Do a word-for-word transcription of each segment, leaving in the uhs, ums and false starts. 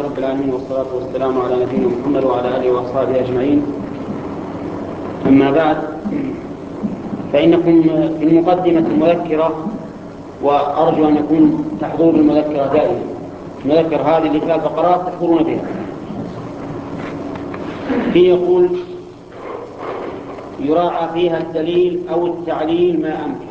رب العالمين، والصلاة والسلام على نبينا محمد وعلى آله وأصحابه أجمعين. أما بعد، فإنكم في المقدمة المذكرة، وأرجو أن يكون تحضور المذكرة دائما. المذكرة هذه اللي فيها الفقرات تحضرون بها. فيه يقول: يراعى فيها الدليل أو التعليل ما أمكن،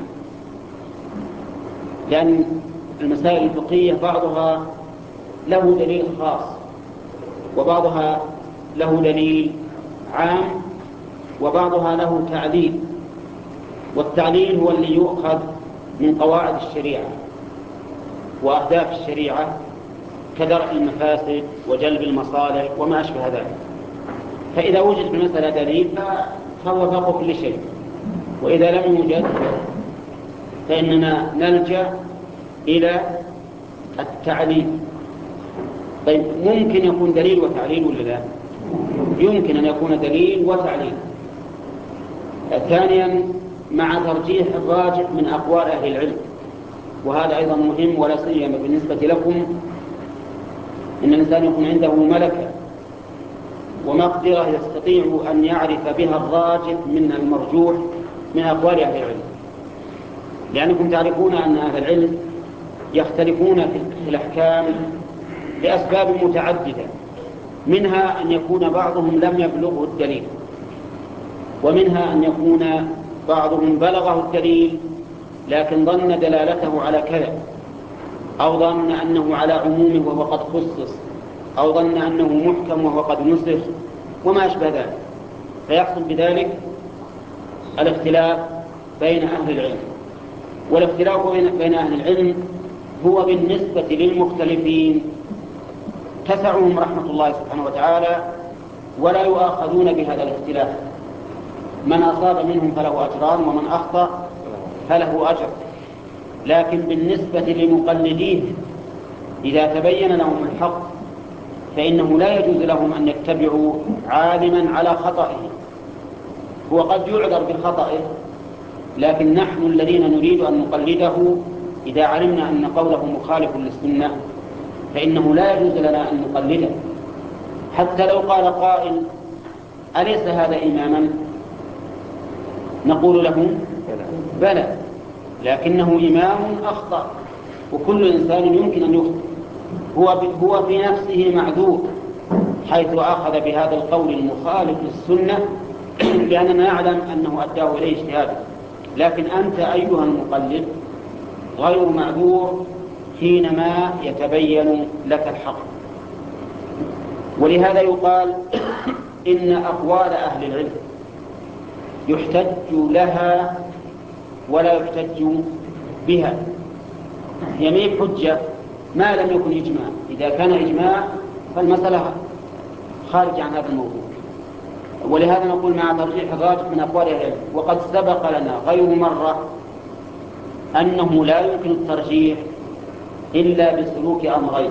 لأن المسائل الفقهية بعضها له دليل خاص وبعضها له دليل عام وبعضها له تعليل، والتعليل هو اللي يؤخذ من قواعد الشريعة وأهداف الشريعة كدرء المفاسد وجلب المصالح وما أشبه ذلك. فإذا وجد في المسألة دليل فهو فوق كل شيء، وإذا لم يوجد فإننا نلجأ إلى التعليل. طيب، ممكن يكون دليل وتعليل ولا لا؟ يمكن أن يكون دليل وتعليل. ثانيا، مع ترجيح الراجح من أقوال أهل العلم، وهذا أيضا مهم، ولا سيما بالنسبة لكم إن الإنسان يكون عنده ملكة ومقدرة يستطيع أن يعرف بها الراجح من المرجوح من أقوال أهل العلم، لأنكم تعرفون أن أهل العلم يختلفون في الأحكام لأسباب متعددة، منها أن يكون بعضهم لم يبلغه الدليل، ومنها أن يكون بعضهم بلغه الدليل لكن ظن دلالته على كذا، أو ظن أنه على عمومه وهو قد خصص، أو ظن أنه محكم وهو قد نسخ وما أشبه ذلك، فيحصل بذلك الاختلاف بين أهل العلم. والاختلاف بين أهل العلم هو بالنسبة للمختلفين تسعهم رحمة الله سبحانه وتعالى، ولا يؤاخذون بهذا الاختلاف. من أصاب منهم فله أجران، ومن أخطأ فله أجر. لكن بالنسبة لمقلديه إذا تبين لهم الحق فإنه لا يجوز لهم أن يتبعوا عالما على خطئه. هو قد يعذر بخطئه، لكن نحن الذين نريد أن نقلده إذا علمنا أن قوله مخالف للسنة فإنه لا يجوز لنا أن نقلده، حتى لو قال قائل: أليس هذا إماما؟ نقول له: بلى، لكنه إمام أخطأ، وكل إنسان يمكن أن يخطئ. هو هو في نفسه معذور حيث أخذ بهذا القول المخالف للسنة، لأننا نعلم أنه أداه إليه اجتهاده. لكن أنت أيها المقلد غير معذور حينما يتبين لك الحق. ولهذا يقال إن أقوال أهل العلم يحتج لها ولا يحتج بها. يمين حجة ما لم يكن إجماع. إذا كان إجماع فالمسألة خارج عن هذا الموضوع. ولهذا نقول مع ترجيح الراجح من أقوال أهل العلم. وقد سبق لنا غير مرة أنه لا يمكن الترجيح إلا بسلوك أمرين: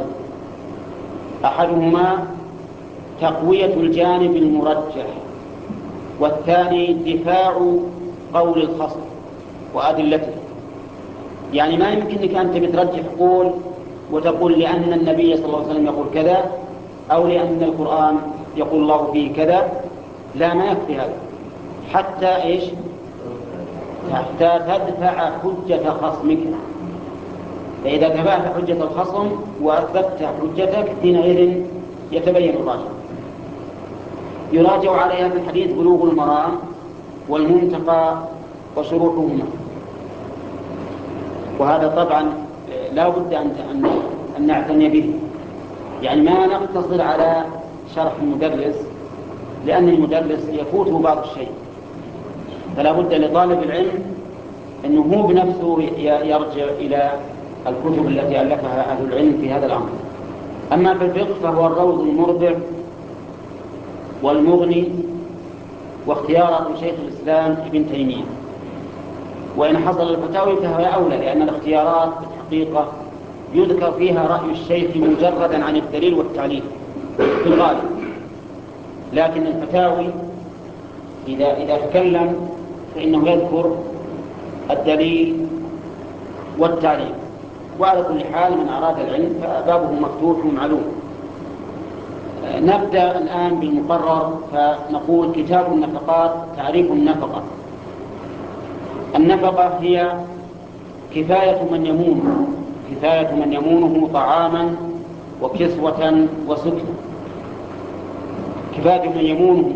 أحدهما تقوية الجانب المرجح، والثاني دفاع قول الخصم وأدلته. يعني ما يمكنك أن تترجح قول وتقول لأن النبي صلى الله عليه وسلم يقول كذا، أو لأن القرآن يقول الله فيه كذا. لا، ما يكفي هذا، حتى إيش؟ حتى تدفع حجة خصمك. فإذا تبعت حجة الخصم وأثبتت حجتك حينئذ يتبين الراجح. يراجع عليها في الحديث بلوغ المرام والمنتقى وشروحهما. وهذا طبعا لا بد أن نعتني به، يعني ما نقتصر على شرح المدرس، لأن المدرس يفوته بعض الشيء، فلا بد لطالب العلم أنه هو بنفسه يرجع إلى الكتب التي ألفها أهل العلم في هذا الأمر. أما في الفقه فهو الروض المربع والمغني واختيارات شيخ الإسلام ابن تيمية. وإن حصل الفتاوي فهي أولى، لأن الاختيارات بالحقيقة يذكر فيها رأي الشيخ مجردا عن الدليل والتعليل في الغالب، لكن الفتاوي إذا إذا تكلم فإنه يذكر الدليل والتعليل. وعلى كل حال من أراد العلم فبابه مفتوح ومعلوم. نبدأ الآن بالمقرر، فنقول كتاب النفقات. تعريف النفقة: النفقة هي كفاية من يمون كفاية من يمونه طعاما وكسوة وسكنة. كفاية من يمونه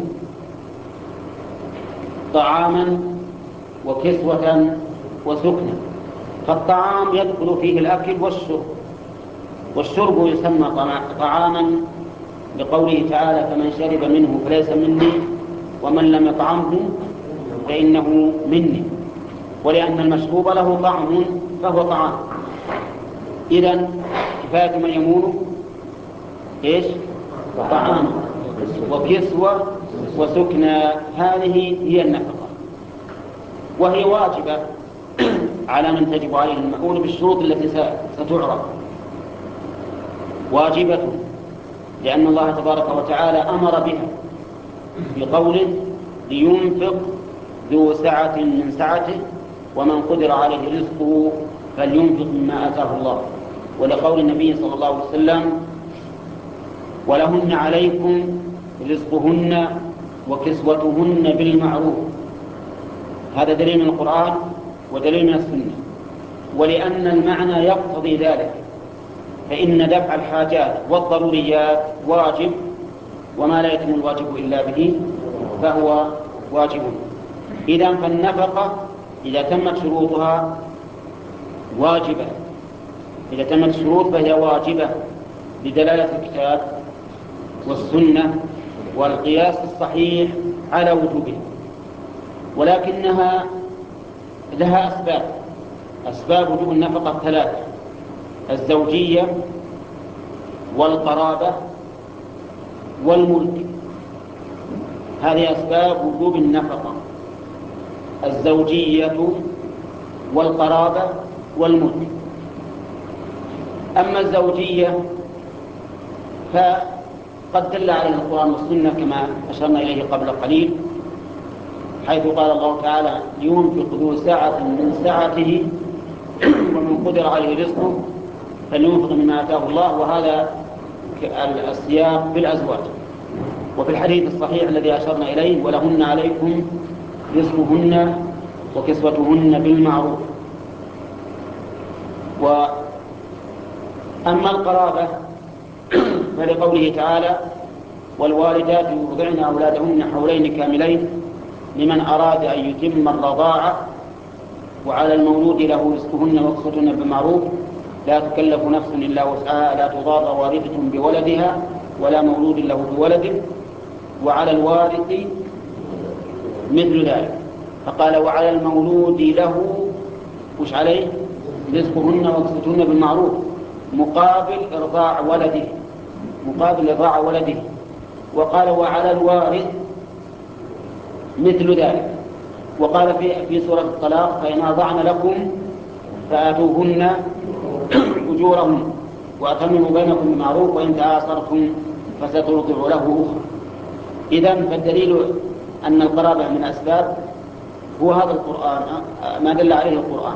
طعاما وكسوة وسكنة. فالطعام يدخل فيه الأكل والشرب، والشرب يسمى طعاما بقوله تعالى: فمن شرب منه فليس مني ومن لم يطعمه فإنه مني. ولأن المشروب له طعم فهو طعام. إذن كفاية من يمونه إيش؟ طعام وكسوة وسكنى. هذه هي النفقة، وهي واجبة على من تجب عليه المؤونة بالشروط التي ستعرف. واجبة لأن الله تبارك وتعالى أمر بها بقوله: لينفق ذو سعة من سعته ومن قدر عليه رزقه فلينفق مما آتاه الله. ولقول النبي صلى الله عليه وسلم: ولهن عليكم رزقهن وكسوتهن بالمعروف. هذا دليل من القرآن ودليل من السنة. ولأن المعنى يقتضي ذلك، فإن دفع الحاجات والضروريات واجب، وما لا يتم الواجب إلا به فهو واجب. إذن فالنفقة إذا تمت شروطها واجبة. إذا تمت الشروط فهي واجبة بدلالة الكتاب والسنة والقياس الصحيح على وجوبها. ولكنها لها أسباب. أسباب وجوب النفقة ثلاثة: الزوجية والقرابة والملك. هذه أسباب وجوب النفقة: الزوجية والقرابة والملك. أما الزوجية فقد دل عليها القرآن والسنة كما أشرنا إليه قبل قليل، حيث قال الله تعالى: لينفق ذو سعة من سعته ومن قدر عليه رزقه فلينفق مما آتاه الله. وهذا السياق بالأزواج. وفي الحديث الصحيح الذي أشرنا إليه: ولهن عليكم رزقهن وكسوتهن بالمعروف. وأما القرابة فلقوله تعالى: والوالدات يرضعن أولادهن حولين كاملين لمن أراد أن يتم الرضاعة وعلى المولود له رزقهن وكسوتهن بالمعروف لا تكلف نفس إلا وسعها لا تضار والدة بولدها ولا مولود له بولده وعلى الوارث مثل ذلك. فقال: وعلى المولود له وش عليه؟ رزقهن وكسوتهن بالمعروف مقابل إرضاع ولده مقابل إرضاع ولده. وقال: وعلى الوارث مثل ذلك. وقال في في سورة الطلاق: فإن أرضعن لكم فآتوهن أجورهن وأتمموا بينكم بالمعروف وإن تعاصرتم فسترضع له أخرى. إذن فالدليل أن القرابة من أسباب هو هذا القرآن، ما دل عليه القرآن.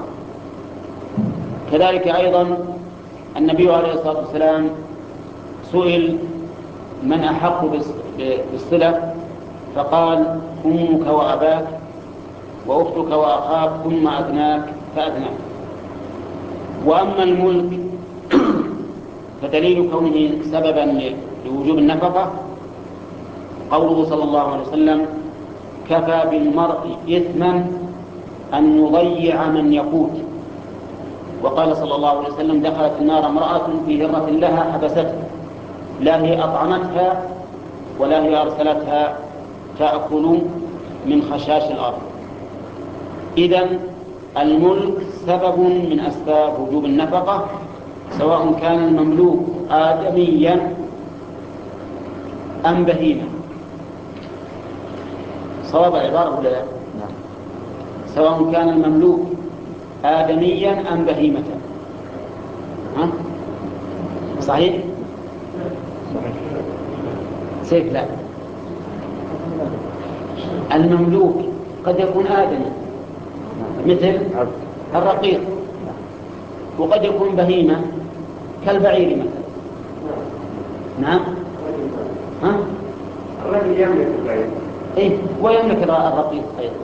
كذلك أيضا النبي عليه الصلاة والسلام سئل: من أحق بالصلة؟ فقال: أمك وأباك وأختك وأخاك ثم أدناك فأدناك. وأما الملك فدليل كونه سببا لوجوب النفقة قوله صلى الله عليه وسلم: كفى بالمرء إثما أن يضيع من يقوت. وقال صلى الله عليه وسلم: دخلت النار امرأة في هرة لها حبستها، لا هي أطعمتها ولا هي أرسلتها تأكل من خشاش الأرض. إذن الملك سبب من أسباب وجوب النفقة، سواء كان المملوك آدميا أم بهيمة. صواب العبارة ولا لا؟ سواء كان المملوك آدميا أم بهيمة. ها؟ صحيح؟ سيف لا. المملوك قد يكون آدمي مثل الرقيق، وقد يكون بهيمة كالبعير مثلا. نعم، ها؟ الرجل يملك البيت. إيه ويملك الرقيق أيضا.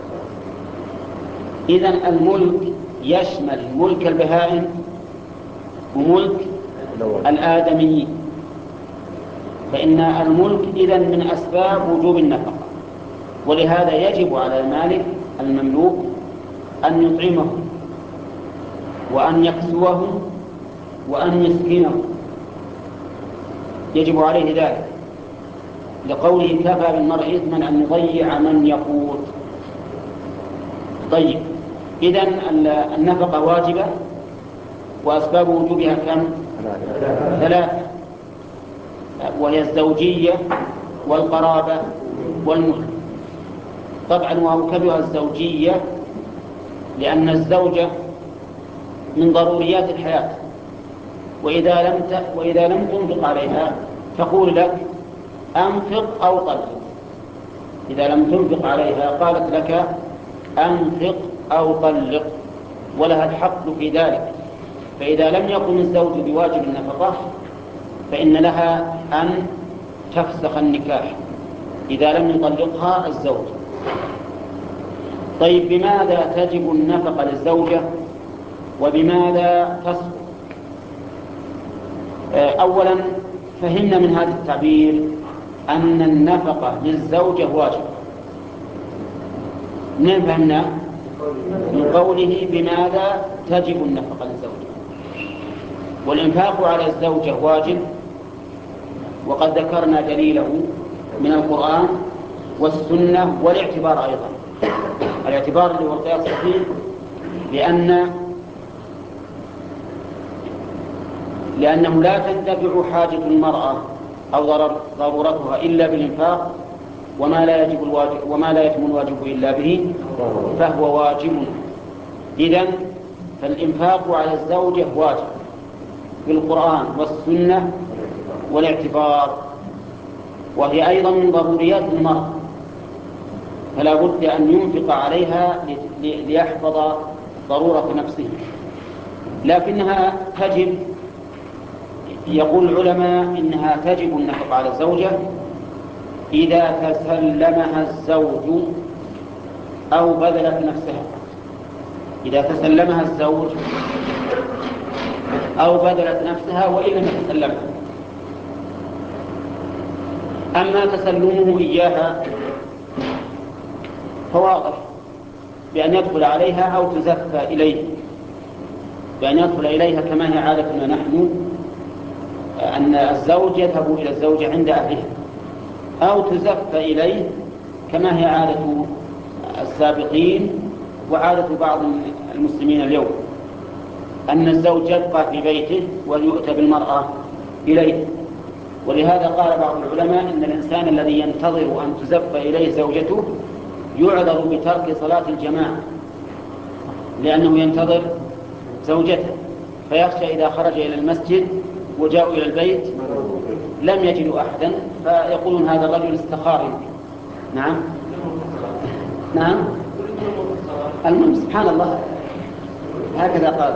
إذن الملك يشمل ملك البهائم وملك الآدميين، فإن الملك إذن من أسباب وجوب النفقة، ولهذا يجب على المالك المملوك أن يطعمه وأن يكسوه وأن يسكنه، يجب عليه ذلك، لقوله كفى بالمرء إثما أن يضيع من يقوت. طيب، إذن النفقة واجبة، وأسباب وجوبها كم؟ ثلاثة، وهي الزوجية والقرابة والملك. طبعا وأوكدها الزوجية لأن الزوجة من ضروريات الحياة، وإذا لم وإذا لم تنفق عليها تقول لك أنفق أو طلق. إذا لم تنفق عليها قالت لك أنفق أو طلق، ولها الحق في ذلك. فإذا لم يقم الزوج بواجب النفقة فإن لها أن تفسخ النكاح إذا لم يطلقها الزوج. طيب، بماذا تجب النفقة للزوجة وبماذا تسقط؟ أولا، فهمنا من هذا التعبير أن النفقة للزوجة واجب. منين فهمنا؟ من قوله بماذا تجب النفقة للزوجة. والإنفاق على الزوجة واجب، وقد ذكرنا دليله من القرآن والسنة والاعتبار أيضا. الاعتبار اللي هو القياس الصحيح، لأن لأنه لا تندفع حاجة المرأة أو ضرورتها إلا بالإنفاق، وما لا يجب الواجب وما لا يتم الواجب إلا به فهو واجب. إذن فالإنفاق على الزوجة واجب بالقرآن والسنة والاعتبار، وهي أيضا من ضروريات المرأة، فلا بد أن ينفق عليها ليحفظ ضرورة نفسه. لكنها تجب، يقول العلماء إنها تجب النفقة على الزوجة إذا تسلمها الزوج أو بذلت نفسها. إذا تسلمها الزوج أو بذلت نفسها وإن لم تسلمها. أما تسلمه إياها فواضح بأن يدخل عليها أو تزفى إليه، بأن يدخل إليها كما هي عادتنا نحن، أن الزوج يذهب إلى الزوجة عند أهلها، أو تزف إليه كما هي عادة السابقين وعادة بعض المسلمين اليوم، أن الزوج يبقى في بيته ويؤتى بالمرأة إليه. ولهذا قال بعض العلماء إن الإنسان الذي ينتظر أن تزف إليه زوجته يعذر بترك صلاة الجماعة، لأنه ينتظر زوجته، فيخشى إذا خرج إلى المسجد وجاءوا إلى البيت لم يجدوا أحدا فيقولون هذا الرجل استخار. نعم نعم المهم سبحان الله هكذا قال.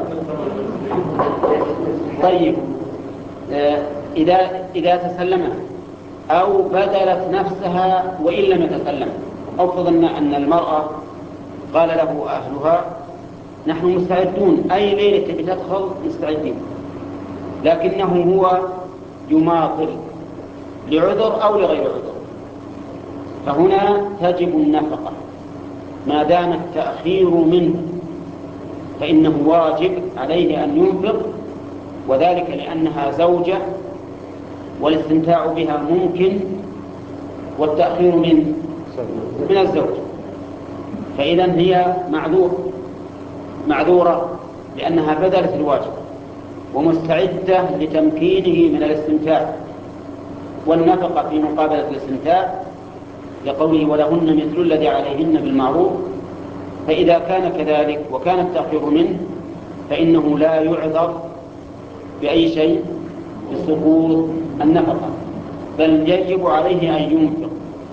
طيب، إذا إذا تسلمها أو بذلت نفسها وإن لم يتسلم، أو فرضنا أن المرأة قال له أهلها نحن مستعدون أي ليلة تبي تدخل مستعدين، لكنه هو يماطل لعذر أو لغير عذر، فهنا تجب النفقة ما دام التأخير منه، فإنه واجب عليه أن ينفق، وذلك لأنها زوجة والاستمتاع بها ممكن والتأخير من من الزوج، فإذا هي معذور معذورة لأنها بذلت الواجب ومستعدة لتمكينه من الاستمتاع والنفقة في مقابلة الاستمتاع، لقوله ولهن مثل الذي عليهن بالمعروف. فإذا كان كذلك وكان التأخير منه فإنه لا يعذر بأي شيء بسقوط النفقة، بل يجب عليه أن ينفق.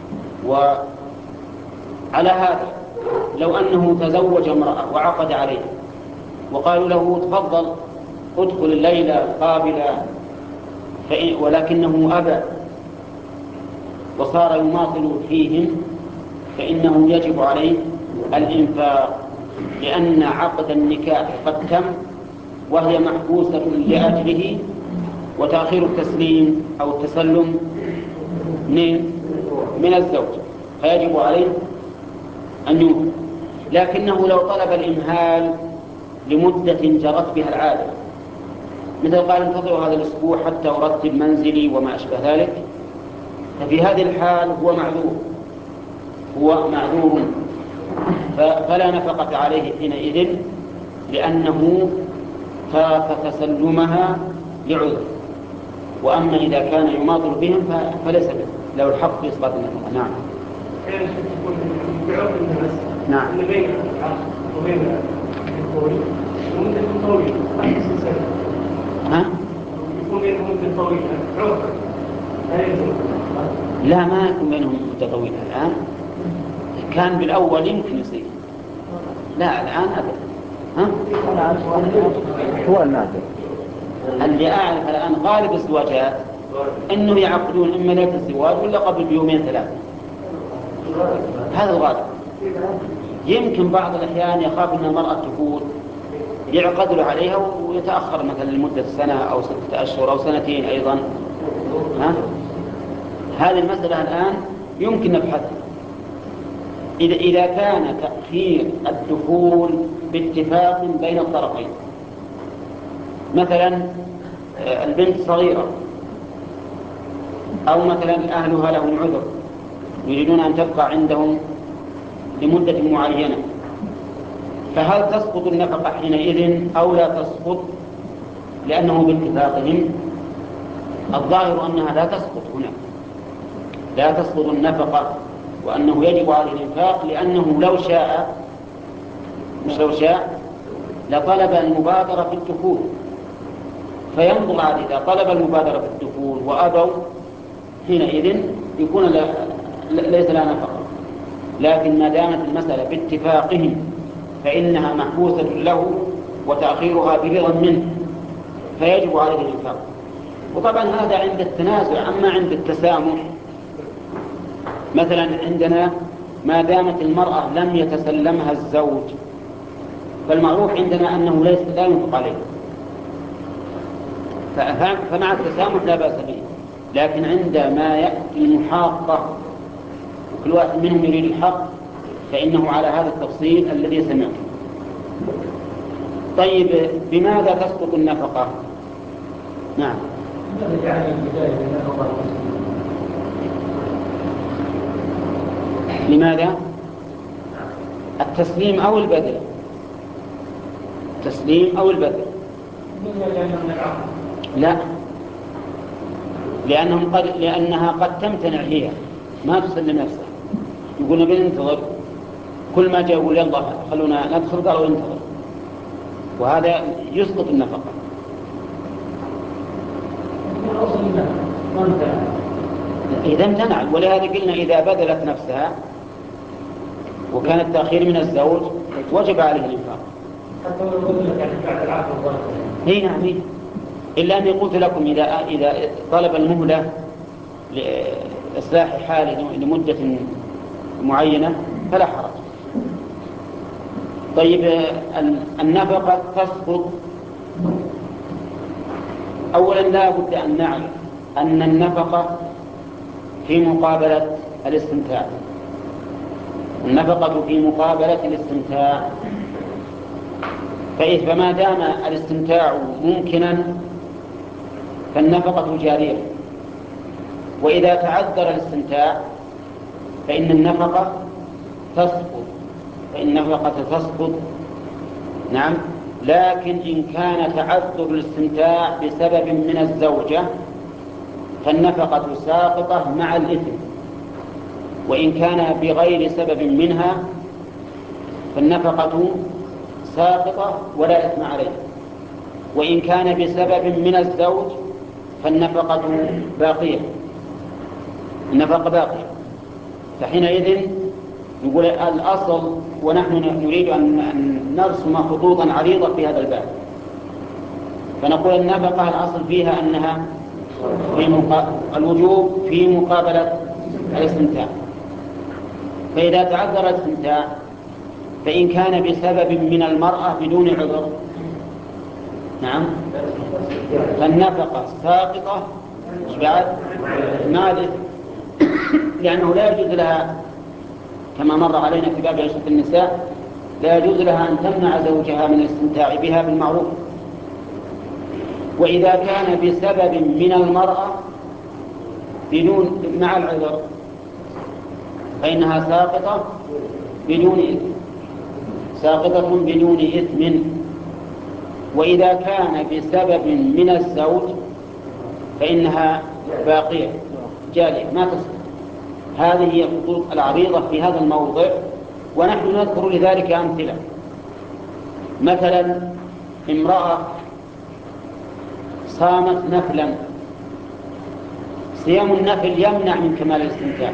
وعلى هذا لو أنه تزوج امرأة وعقد عليها وقالوا له تفضل ادخل الليلة قابلة ولكنه أبى، وصار يماطل فيهم فإنه يجب عليه الإنفاق، لأن عقد النكاح قد تم وهي محبوسة لأجله، وتأخير التسليم أو التسلم من الزوج، فيجب عليه أن ينفق. لكنه لو طلب الإمهال لمدة جرت بها العادة، مثل قال انتظروا هذا الأسبوع حتى أرتب منزلي وما أشبه ذلك، ففي هذه الحال هو معذور هو معذور فلا نفقة عليه حينئذ، لأنه فات تسلمها لعذر. وأما إذا كان يماطل بهم فليس له الحق في إسقاط النفقة. نعم. نعم. ها؟ لا، ما يكون بينهم مدة طويلة الآن. كان بالأول يمكن يصير، لا الآن أبدا. ها؟ هو النادر اللي أعرف الآن غالب الزواجات إنه يعقدون إما ليلة الزواج ولا قبل بيومين ثلاثة، هذا الغالب. يمكن بعض الأحيان يخاف أن المرأة تفوت يعقد له عليها ويتأخر مثلا لمدة سنة أو ستة أشهر أو سنتين أيضا. ها؟ هذه المسألة الآن يمكن نبحثها. إذا إذا كان تأخير الدخول باتفاق بين الطرفين، مثلا البنت صغيرة أو مثلا أهلها لهم عذر يريدون أن تبقى عندهم لمدة معينة، فهل تسقط النفقة حينئذ أو لا تسقط؟ لأنه باتفاقهم الظاهر أنها لا تسقط هنا، لا تسقط النفقة، وأنه يجب عليه الإنفاق، لأنه لو شاء مش لو شاء لطلب المبادرة في الدخول، فينظر على إذا طلب المبادرة في الدخول وأبوا حينئذ يكون لا ليس لها نفقة. لكن ما دامت المسألة باتفاقهم فإنها محبوسة له وتأخيرها برضا منه، فيجب عليه الإنفاق. وطبعا هذا عند التنازع. أما عند التسامح مثلا عندنا ما دامت المرأة لم يتسلمها الزوج فالمعروف عندنا أنه ليس لا ينفق عليه، فمع التسامح لا بأس به. لكن عندما يأتي المحاقة وكل واحد منهم يريد الحق فإنه على هذا التفصيل الذي سمعته. طيب بماذا تسقط النفقة؟ نعم. لماذا؟ التسليم أو البذل؟ التسليم أو البذل؟ لا، لأنهم قد لأنها قد تمتنع هي ما تسلم نفسها، يقول نبي ننتظر، كل ما جاء يقول يلا خلونا ندخل قالوا ننتظر، وهذا يسقط النفقة. إذا امتنع، ولهذا قلنا إذا بذلت نفسها وكان التأخير من الزوج وجب عليه الإنفاق. حتى لو قلت لك يعني بعد العقد الظاهر. هي نعم. إلا أني قلت لكم إذا إذا طلب المهلة لإصلاح حاله لمدة معينة فلا حرج. طيب النفقة تسقط. أولا لا بد أن نعلم أن النفقة في مقابلة الاستمتاع، النفقة في مقابلة الاستمتاع، فما دام الاستمتاع ممكنا فالنفقة جارية، وإذا تعذر الاستمتاع فإن النفقة تسقط فإن النفقة تسقط نعم. لكن إن كان تعذر الاستمتاع بسبب من الزوجة فالنفقة ساقطة مع الإثم، وإن كان بغير سبب منها فالنفقة ساقطة ولا إثم عليه، وإن كان بسبب من الزوج فالنفقة باقية، النفقة باقية. فحينئذ يقول الأصل، ونحن نريد أن نرسم خطوطا عريضة في هذا الباب، فنقول النفقة الأصل فيها أنها في مقا... الوجوب في مقابلة الاستمتاع. فإذا تعذر الاستمتاع فإن كان بسبب من المرأة بدون عذر، نعم، فالنفقة ساقطة بعد ماله، لأنه لا يجوز لها كما مر علينا في باب عشرة النساء لا يجوز لها أن تمنع زوجها من الاستمتاع بها بالمعروف. وإذا كان بسبب من المرأة بدون مع العذر فإنها ساقطة بدون إثم، ساقطة بدون إثم. وإذا كان بسبب من الزوج فإنها باقية جارية ما تسقط. هذه هي الخطوط العريضة في هذا الموضع، ونحن نذكر لذلك أمثلة. مثلا امرأة صامت نفلا، صيام النفل يمنع من كمال الاستمتاع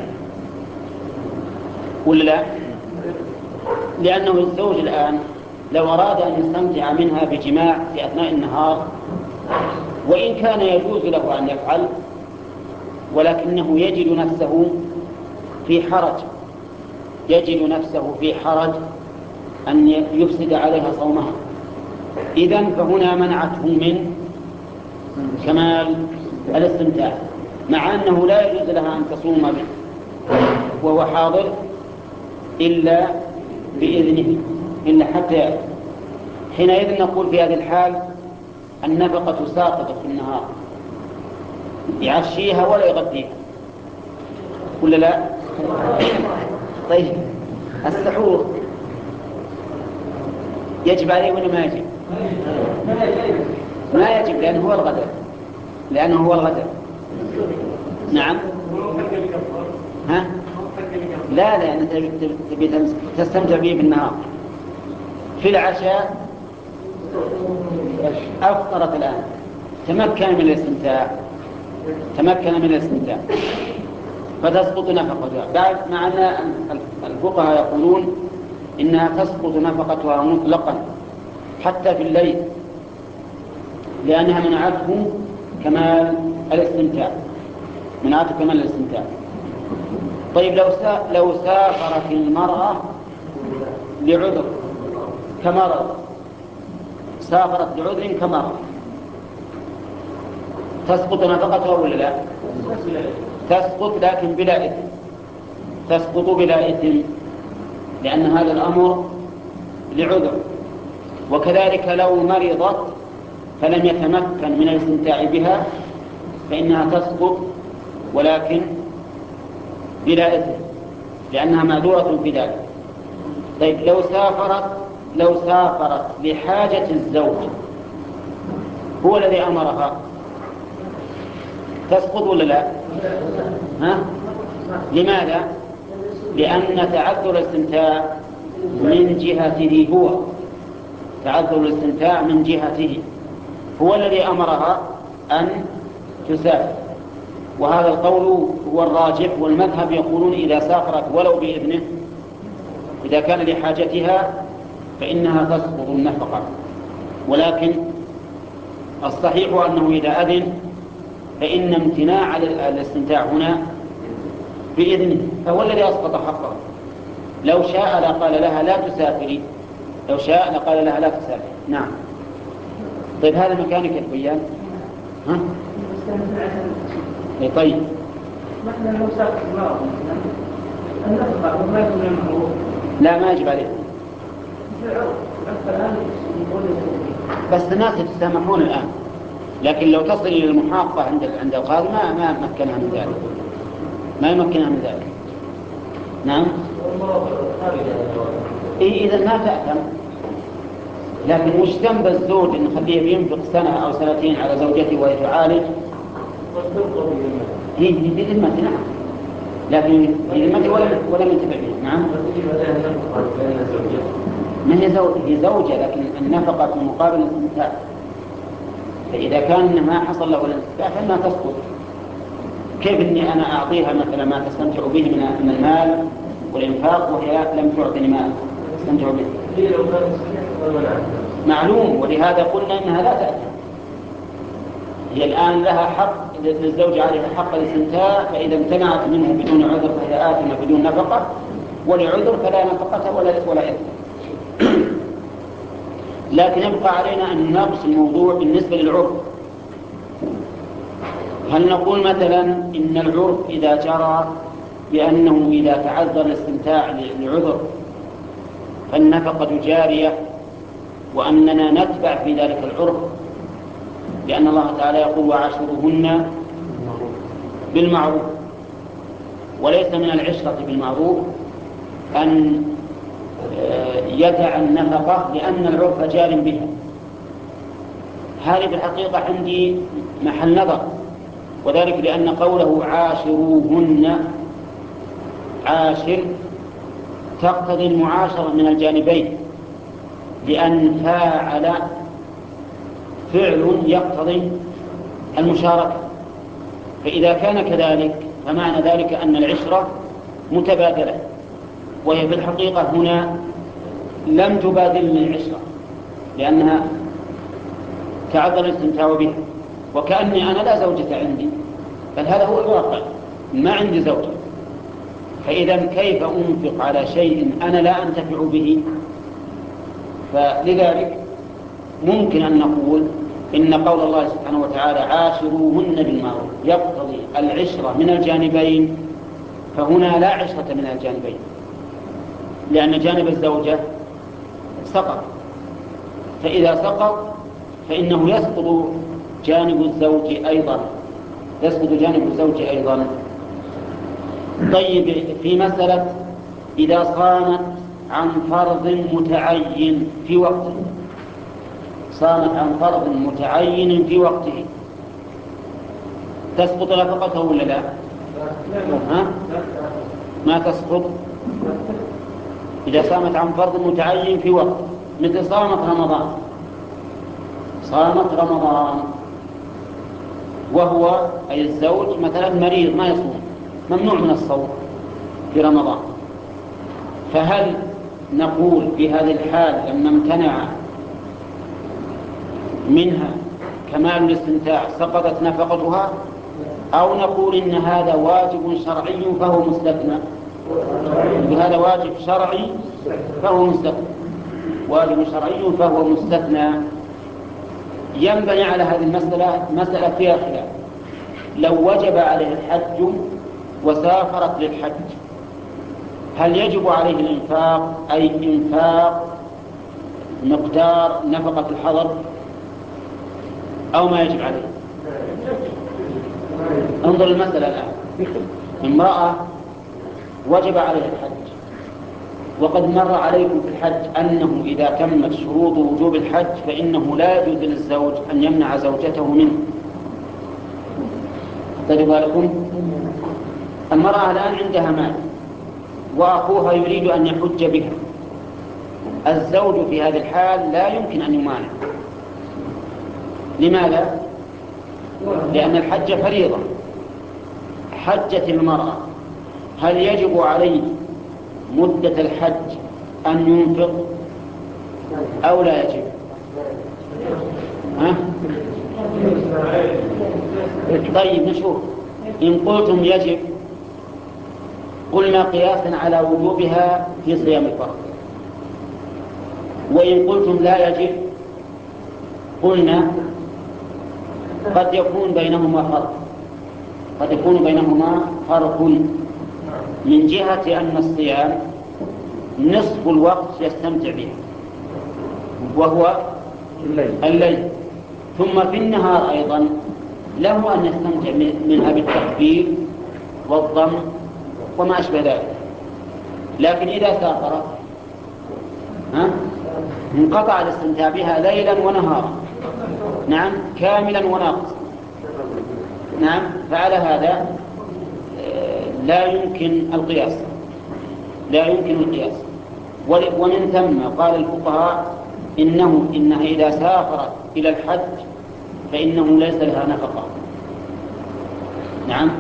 ولا لا؟ لأنه الزوج الآن لو أراد أن يستمتع منها بجماع في أثناء النهار وإن كان يجوز له أن يفعل، ولكنه يجد نفسه في حرج، يجد نفسه في حرج أن يفسد عليها صومها. إذن فهنا منعته من كمال الاستمتاع، مع أنه لا يجوز لها أن تصوم به وهو حاضر إلا بإذنه، إلا حتى يأتي. حينئذ نقول في هذه الحال النفقة ساقطة في النهار، يعشيها ولا يغديها ولا لا؟ طيب السحور يجب عليه ولا ما يجب؟ ما يجب لأنه هو الغداء، لأنه هو الغداء. نعم. ها؟ لا لا أنت تبي تستمتع به بالنهار. في العشاء أفطرت الآن، تمكن من الاستمتاع، تمكن من الاستمتاع فتسقط نفقتها. بعد مع أن الفقهاء يقولون إنها تسقط نفقتها مطلقا حتى في الليل، لأنها منعته كمال الاستمتاع، منعته كمال الاستمتاع. طيب لو لو سافرت المرأة لعذر كمرض، سافرت لعذر كمرض، تسقط نفقتها ولا لا؟ تسقط لكن بلا إثم، تسقط بلا إثم، لأن هذا الأمر لعذر. وكذلك لو مرضت فلم يتمكن من الاستمتاع بها فإنها تسقط ولكن بلا إثم، لأنها معذورة في ذلك. طيب لو سافرت لو سافرت لحاجة الزوج هو الذي أمرها، تسقط ولا لا؟ ها؟ لماذا؟ لأن تعذر الاستمتاع من جهته، هو تعذر الاستمتاع من جهته، هو الذي أمرها أن تسافر. وهذا القول هو الراجح، والمذهب يقولون إذا سافرت ولو بإذنه إذا كان لحاجتها فإنها تسقط النفقة. ولكن الصحيح أنه إذا أذن فإن امتناع الاستمتاع هنا بإذنه، فهو الذي أسقط حقه. لو شاء لقال لها لا تسافري، لو شاء لقال لها لا تسافري. نعم. طيب هذا مكانك يا بيان؟ ها؟ اي طيب. مثلا لو سافر المرأة النفقة ما يكون المعروف. لا ما يجب عليه. بس الناس يتسامحون الآن، لكن لو تصل إلى المحافظة عند عند القاضي ما ما مكنها من ذلك، ما يمكنها من ذلك. نعم. إيه إذا ما تأثم، لكن مش ذنب الزوج إن خليه بينفق سنة أو سنتين على زوجته وهي تعالج. هي هي ذمته نعم، لكن هي ذمته ولا ولا ينتفع بها. نعم. ما هي زوجة، هي زوجة لكن النفقة في مقابل الاستمتاع، فإذا كان ما حصل له الاستمتاع فإنها تسقط. كيف إني أنا أعطيها مثلا ما تستمتع به من المال والإنفاق وهي لم تعطني مال تستمتع به؟ معلوم، ولهذا قلنا إنها لا تأتي، هي الآن لها حق، للزوج عليها حق الاستمتاع، فإذا امتنعت منه بدون عذر فهي آثمة بدون نفقة، ولعذر فلا نفقة ولا ولا إثم. لكن يبقى علينا أن نناقش الموضوع بالنسبة للعرف. هل نقول مثلا إن العرف إذا جرى بأنه إذا تعذر الاستمتاع لعذر فالنفقة جارية، وأننا نتبع في ذلك العرف، لأن الله تعالى يقول وعاشروهن بالمعروف، وليس من العشرة بالمعروف أن يدع النفقة لأن العرف جار بها. هذه بالحقيقة عندي محل نظر، وذلك لأن قوله عاشروهن عاشر تقتضي المعاشرة من الجانبين، لأن فاعل فعل يقتضي المشاركة، فإذا كان كذلك فمعنى ذلك أن العشرة متبادلة، وهي في الحقيقة هنا لم تبادل من العشرة لأنها تعذر الاستمتاع بها، وكأني أنا لا زوجة عندي، بل هذا هو الواقع، ما عندي زوجة، فإذا كيف أنفق على شيء أنا لا أنتفع به؟ فلذلك ممكن أن نقول إن قول الله سبحانه وتعالى عاشروهن بالمعروف يقتضي العشرة من الجانبين، فهنا لا عشرة من الجانبين، لأن جانب الزوجة سقط، فإذا سقط فإنه يسقط جانب الزوج أيضا يسقط جانب الزوج أيضا. طيب، في مسألة إذا صامت عن فرض متعين في وقته، صامت عن فرض متعين في وقته، تسقط نفقته ولا لا؟ ها؟ ما تسقط إذا صامت عن فرض متعين في وقته، مثل صامت رمضان، صامت رمضان وهو أي الزوج مثلا مريض ما يصوم، ممنوع من الصوم في رمضان، فهل نقول في هذه الحال لما امتنع منها كمال الاستمتاع سقطت نفقتها، أو نقول إن هذا واجب شرعي فهو مستثنى؟ هذا واجب شرعي فهو مستثنى، واجب شرعي فهو مستثنى. ينبني على هذه المسألة مسألة فيها خلاف. لو وجب عليه الحج وسافرت للحج، هل يجب عليه الإنفاق أي إنفاق مقدار نفقة الحضر أو ما يجب عليه؟ انظر المسألة الآن. امرأة وجب عليها الحج، وقد مر عليكم في الحج أنه إذا تمت شروط وجوب الحج فإنه لا يجوز للزوج أن يمنع زوجته منه. تجب لكم المرأة الآن عندها مال وأخوها يريد أن يحج بها، الزوج في هذه الحال لا يمكن أن يمانع. لماذا؟ لأن الحج فريضة. حجت المرأة، هل يجب عليه مدة الحج أن ينفق أو لا يجب؟ ها؟ طيب نشوف. إن قلتم يجب قلنا قياسا على وجوبها في صيام الفرض، وإن قلتم لا يجب قلنا قد يكون بينهما فرق، قد يكون بينهما فرق من جهة أن الصيام نصف الوقت يستمتع به وهو الليل, الليل. ثم في النهار أيضا له أن يستمتع منها بالتكبير والضم وما أشبه ذلك. لكن إذا سافرت ها انقطع الاستمتاع بها ليلا ونهارا، نعم كاملا وناقصا، نعم. فعلى هذا لا يمكن القياس، لا يمكن القياس. ومن ثم قال الفقهاء إنه إنها إذا سافرت إلى الحج فإنه ليس لها نفقة، نعم،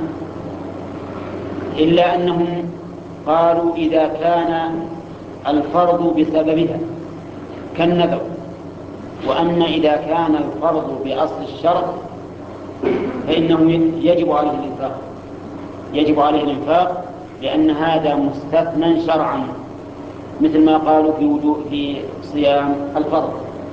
إلا أنهم قالوا إذا كان الفرض بسببها كالنذر، وأما إذا كان الفرض بأصل الشرط فإنه يجب عليه الإنفاق يجب عليه الإنفاق لأن هذا مستثنى شرعا، مثل ما قالوا في وجوب في صيام الفرض.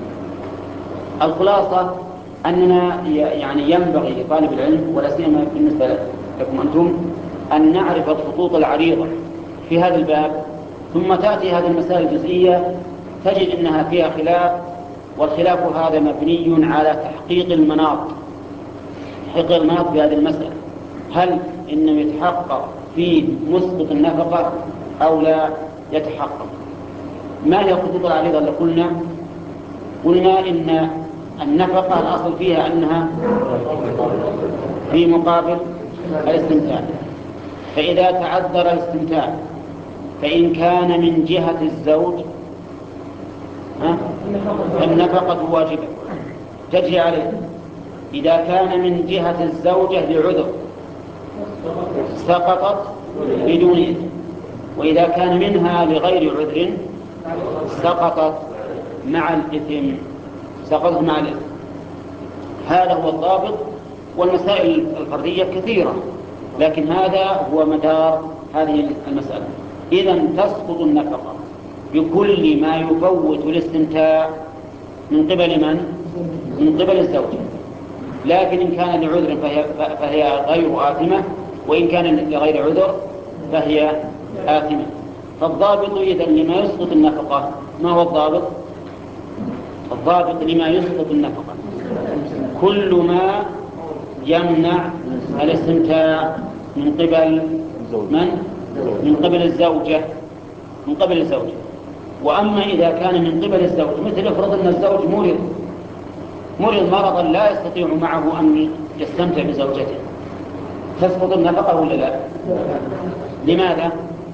الخلاصة أننا يعني ينبغي لطالب العلم ولا سيما بالنسبة لكم أنتم أن نعرف الخطوط العريضة في هذا الباب، ثم تأتي هذه المسائل الجزئية تجد أنها فيها خلاف، والخلاف هذا مبني على تحقيق المناط تحقيق المناط في هذه المسألة، هل إنه يتحقق في مسقط النفقة أو لا يتحقق. ما هي الخطوط العريضة اللي قلنا؟ قلنا إن النفقة الأصل فيها أنها في مقابل الاستمتاع، فإذا تعذر الاستمتاع فإن كان من جهة الزوج فالنفقة واجبة تجري عليه. إذا كان من جهة الزوجة لعذر سقطت بدون إثم، وإذا كان منها لغير عذر سقطت مع الإثم سقطت مع الإثم. هذا هو الضابط، والمسائل الفردية كثيرة، لكن هذا هو مدار هذه المسألة. إذن تسقط النفقة بكل ما يفوت الاستمتاع من قبل من؟ من قبل الزوجة، لكن إن كان لعذر فهي, فهي غير آثمة، وإن كان لغير عذر فهي آثمة. فالضابط إذن لما يسقط النفقة ما هو الضابط؟ الضابط لما يسقط النفقة كل ما يمنع الاستمتاع من قبل من؟ من قبل الزوجة من قبل الزوجة. وأما إذا كان من قبل الزوج، مثل افرض أن الزوج مرض مرض مرضا لا يستطيع معه أن يستمتع بزوجته، تسقط النفقة ولا لا؟ لماذا؟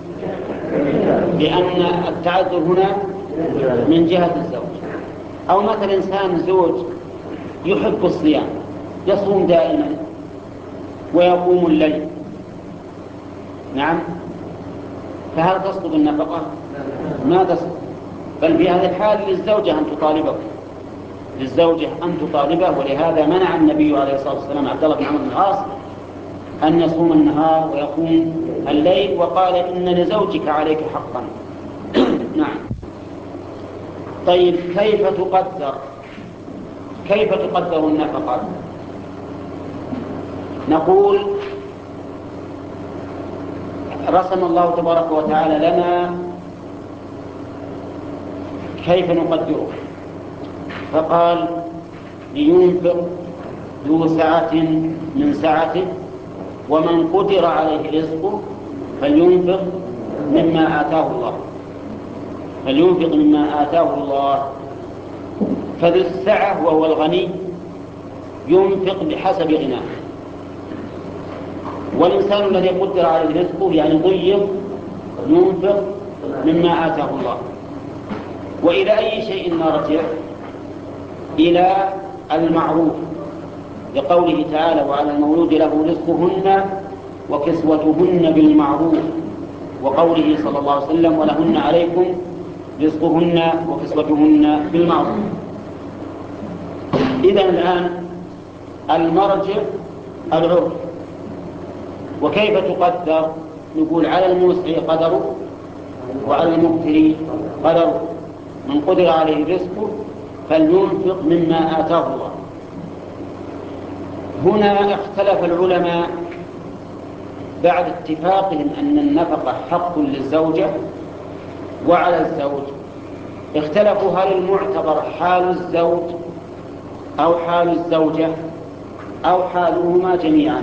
لأن التعذر هنا من جهة الزوج. أو مثل إنسان زوج يحب الصيام يصوم دائما ويقوم الليل، نعم، فهل تسقط النفقة؟ ما تسقط، بل في هذه الحال للزوجة أن تطالبه للزوجة أن تطالبه ولهذا منع النبي عليه الصلاة والسلام عبد الله بن عمرو بن العاص أن يصوم النهار ويقوم الليل، وقال إن لزوجك عليك حقا. نعم. طيب كيف تقدر كيف تقدر النفقة؟ نقول رسم الله تبارك وتعالى لنا كيف نقدره، فقال لينفق ذو سعة من سعته ومن قدر عليه رزقه فلينفق مما آتاه الله فلينفق مما آتاه الله. فذو السعة وهو الغني ينفق بحسب غناه، والإنسان الذي قدر عليه رزقه يعني ضيق ينفق مما آتاه الله. وإلى أي شيء نرجع؟ إلى المعروف، لقوله تعالى وعلى المولود له رزقهن وكسوتهن بالمعروف، وقوله صلى الله عليه وسلم ولهن عليكم رزقهن وكسوتهن بالمعروف. إذن الآن المرجع العرف. وكيف تقدر؟ نقول على الموسع قدره وعلى المقتر قدره، من قدر عليه رزقه فلينفق مما آتاه الله. هنا اختلف العلماء بعد اتفاقهم أن النفقة حق للزوجة وعلى الزوج، اختلفوا هل المعتبر حال الزوج أو حال الزوجة أو حالهما جميعا.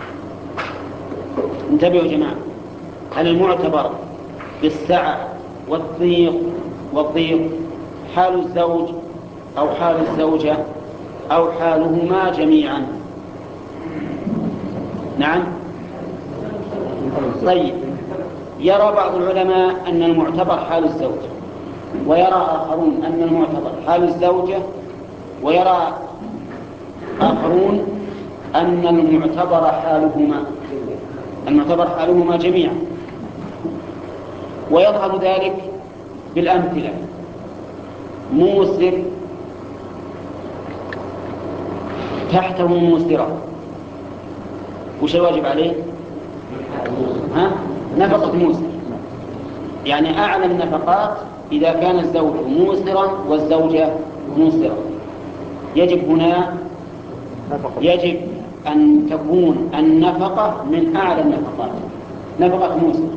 انتبهوا يا جماعة، هل المعتبر بالسعة والضيق والضيق حال الزوج أو حال الزوجة أو حالهما جميعا؟ نعم. طيب، يرى بعض العلماء أن المعتبر حال الزوج، ويرى آخرون أن المعتبر حال الزوجة، ويرى آخرون أن المعتبر حالهما المعتبر حالهما جميعا. ويظهر ذلك بالأمثلة. موسر تحته موسرة وش الواجب عليه؟ ها؟ نفقة موسر. يعني أعلى النفقات إذا كان الزوج موسرا والزوجة موسرة، يجب هنا يجب أن تكون النفقة من أعلى النفقات، نفقة موسر.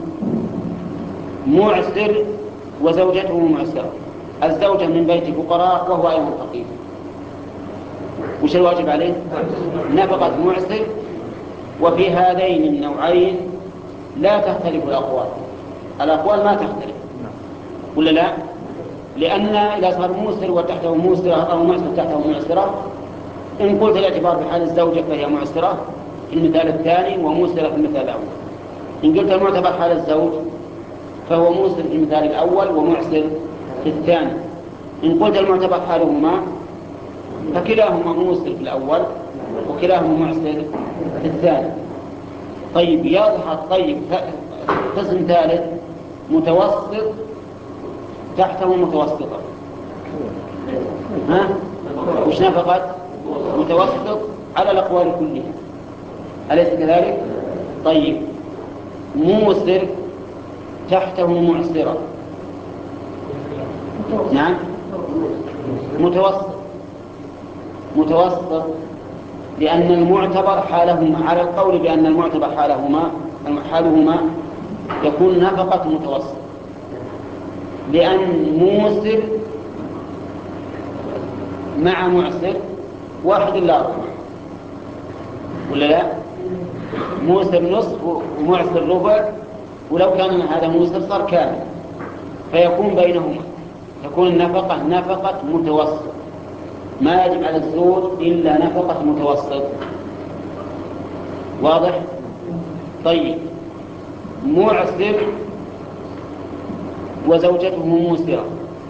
معسر وزوجته معسرة، الزوجة من بيت فقراء وهو أيضا فقير، وش الواجب عليه؟ نفقة معسر. وفي هذين النوعين لا تختلف الأقوال، الأقوال ما تختلف ولا لا؟ لأن إذا صار موسر وتحته موسرة أو معسر تحته معسرة، إن قلت الاعتبار بحال الزوجة فهي معسرة في المثال الثاني وموسرة في المثال الأول. إن قلت المعتبر حال الزوج فهو موسر في المثال الأول ومعسر في الثاني. إن قلت المعتبر حالهما فكلاهما موسر في الأول وكلاهما معسر في الثاني. طيب يظهر طيب قسم ثالث متوسط تحته متوسطة، ها؟ وش نفقت؟ متوسط على الأقوال كلها، أليس كذلك؟ طيب موسر تحته معسرة، نعم متوسط متوسط لأن المعتبر حالهما، على القول بأن المعتبر حالهما حالهما يكون نفقة متوسط، لأن موسر مع معسر واحد إلا أربعة ولا لا؟ موسر نصف ومعسر ربع، ولو كان هذا موسر صار كامل، فيكون بينهما تكون النفقة نفقة متوسط، ما يجب على الزوج إلا نفقة متوسط. واضح؟ طيب معسر وزوجته موسرة،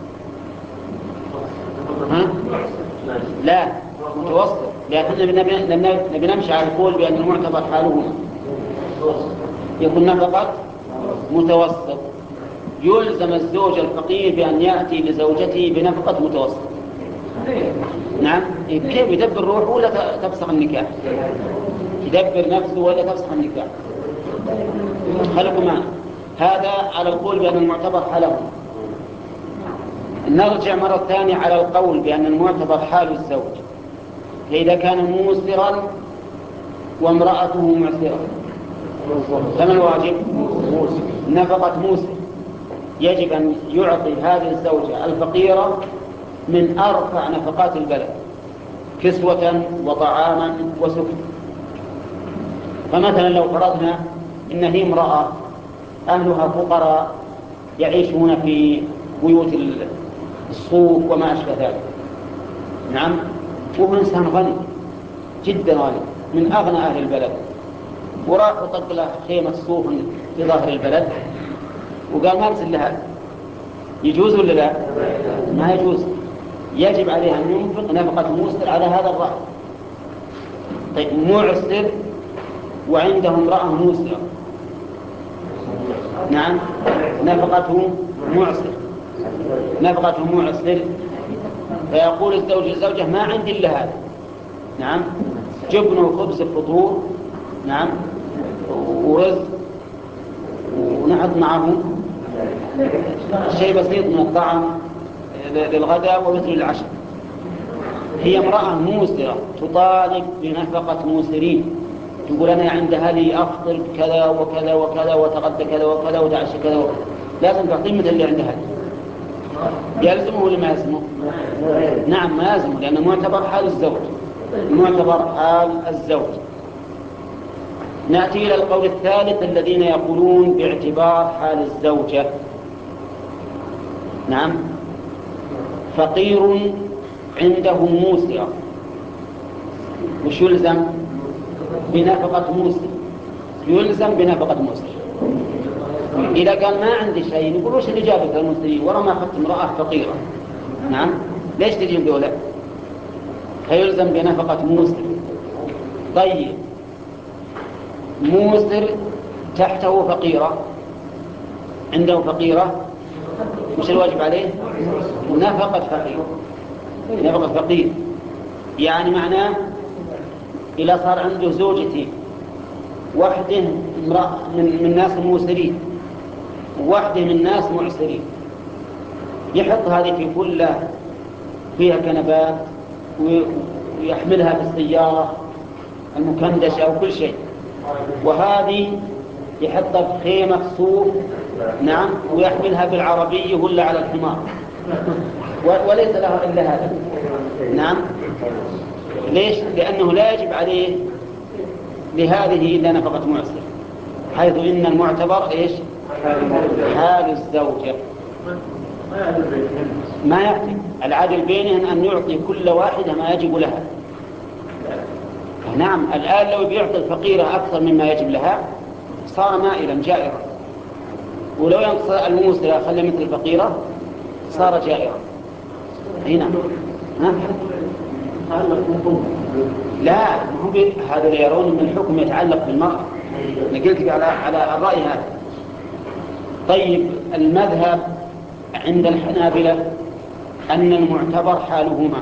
ها؟ لا متوسط، لأننا نبي نمشي على القول بأن المعتبر حالهما يكون نفقة متوسط. يلزم الزوج الفقير بأن يأتي لزوجته بنفقة متوسط. نعم، كيف يدبر روحه ولا تفسخ النكاح؟ يدبر نفسه ولا تفسخ النكاح؟ خلقوا معنا هذا على القول بأن المعتبر حاله. نرجع مرة ثانية على القول بأن المعتبر حال الزوج، فإذا كان موسرا وامرأته معسرة فما الواجب؟ نفقة موسر. يجب أن يعطي هذه الزوجة الفقيرة من أرفع نفقات البلد كسوة وطعاما وسكن. فمثلا لو فرضنا إن هي امرأة أهلها فقراء يعيشون في بيوت الصوف وما أشبه ذلك، نعم، وهو إنسان غني جدا غني من أغنى أهل البلد، وراح وطق له خيمة صوف في ظاهر البلد وقال ما أرسل لها، يجوز ولا لا؟ ما يجوز. يجب عليها أن ينفق نفقة موسر على هذا الرأي. طيب معسر وعنده امرأة موسرة، نعم، نفقته معسر نفقته معسر فيقول الزوج الزوجة ما عندي إلا هذا، نعم، جبن وخبز الفطور، نعم، ورز، ونحط معه شيء بسيط من الطعام للغداء ومثل العشاء. هي امرأة موسرة تطالب بنفقة موسرين، تقول أنا عند هذه أفطر كذا وكذا وكذا وتغدى كذا وكذا وتعشى كذا وكذا، لازم تعطي مثل اللي عند هذه. يلزمه ولا ما يلزمه؟ نعم ما يلزمه، لأنه معتبر حال الزوج، معتبر حال الزوج. نأتي إلى القول الثالث الذين يقولون باعتبار حال الزوجة. نعم، فقير عنده موسرة، وش يلزم؟ بنفقة موسر، يلزم بنفقة موسر. إذا قال ما عندي شيء نقول وش اللي جابك الموسرين ورا ما أخذت امرأة فقيرة، نعم، ليش تجيب دولة؟ فيلزم بنفقة موسر. طيب موسر تحته فقيرة، عنده فقيرة، وش الواجب عليه؟ نفقة فقير، نفقة فقير. يعني معناه إذا صار عنده زوجتين وحده من, من ناس موسرين ووحده من ناس معسرين، يحط هذه في كلة فيها كنبات ويحملها في السيارة المكندشة أو كل شيء، وهذه يحطها في خيمة صوف نعم ويحملها بالعربية ولا على الحمار وليس له إلا هذا. نعم ليش؟ لأنه لا يجب عليه لهذه إلا نفقة معسر، حيث إن المعتبر إيش؟ حال الزوجة. ما يعطي العادل بينهن أن يعطي كل واحدة ما يجب لها. نعم الآن لو بيعطي الفقيرة أكثر مما يجب لها صار مائلا جائرا، ولو ينقص الموسرة خلى مثل الفقيرة صار جائرا. هنا ها؟ لا هم هذا اللي يرون من الحكم يتعلق بالمرأة، نقلت على على الرأي هذا. طيب المذهب عند الحنابلة أن المعتبر حالهما،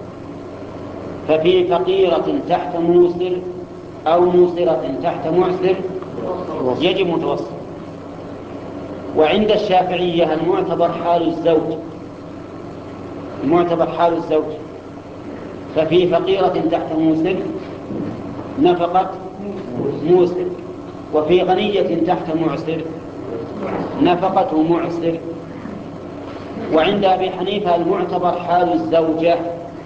ففي فقيرة تحت موسر أو موسرة تحت معسر يجب متوسط. وعند الشافعية المعتبر حال الزوج، المعتبر حال الزوج، ففي فقيرة تحت موسر نفقة موسر، وفي غنية تحت معسر نفقة معسر. وعند أبي حنيفة المعتبر حال الزوجة،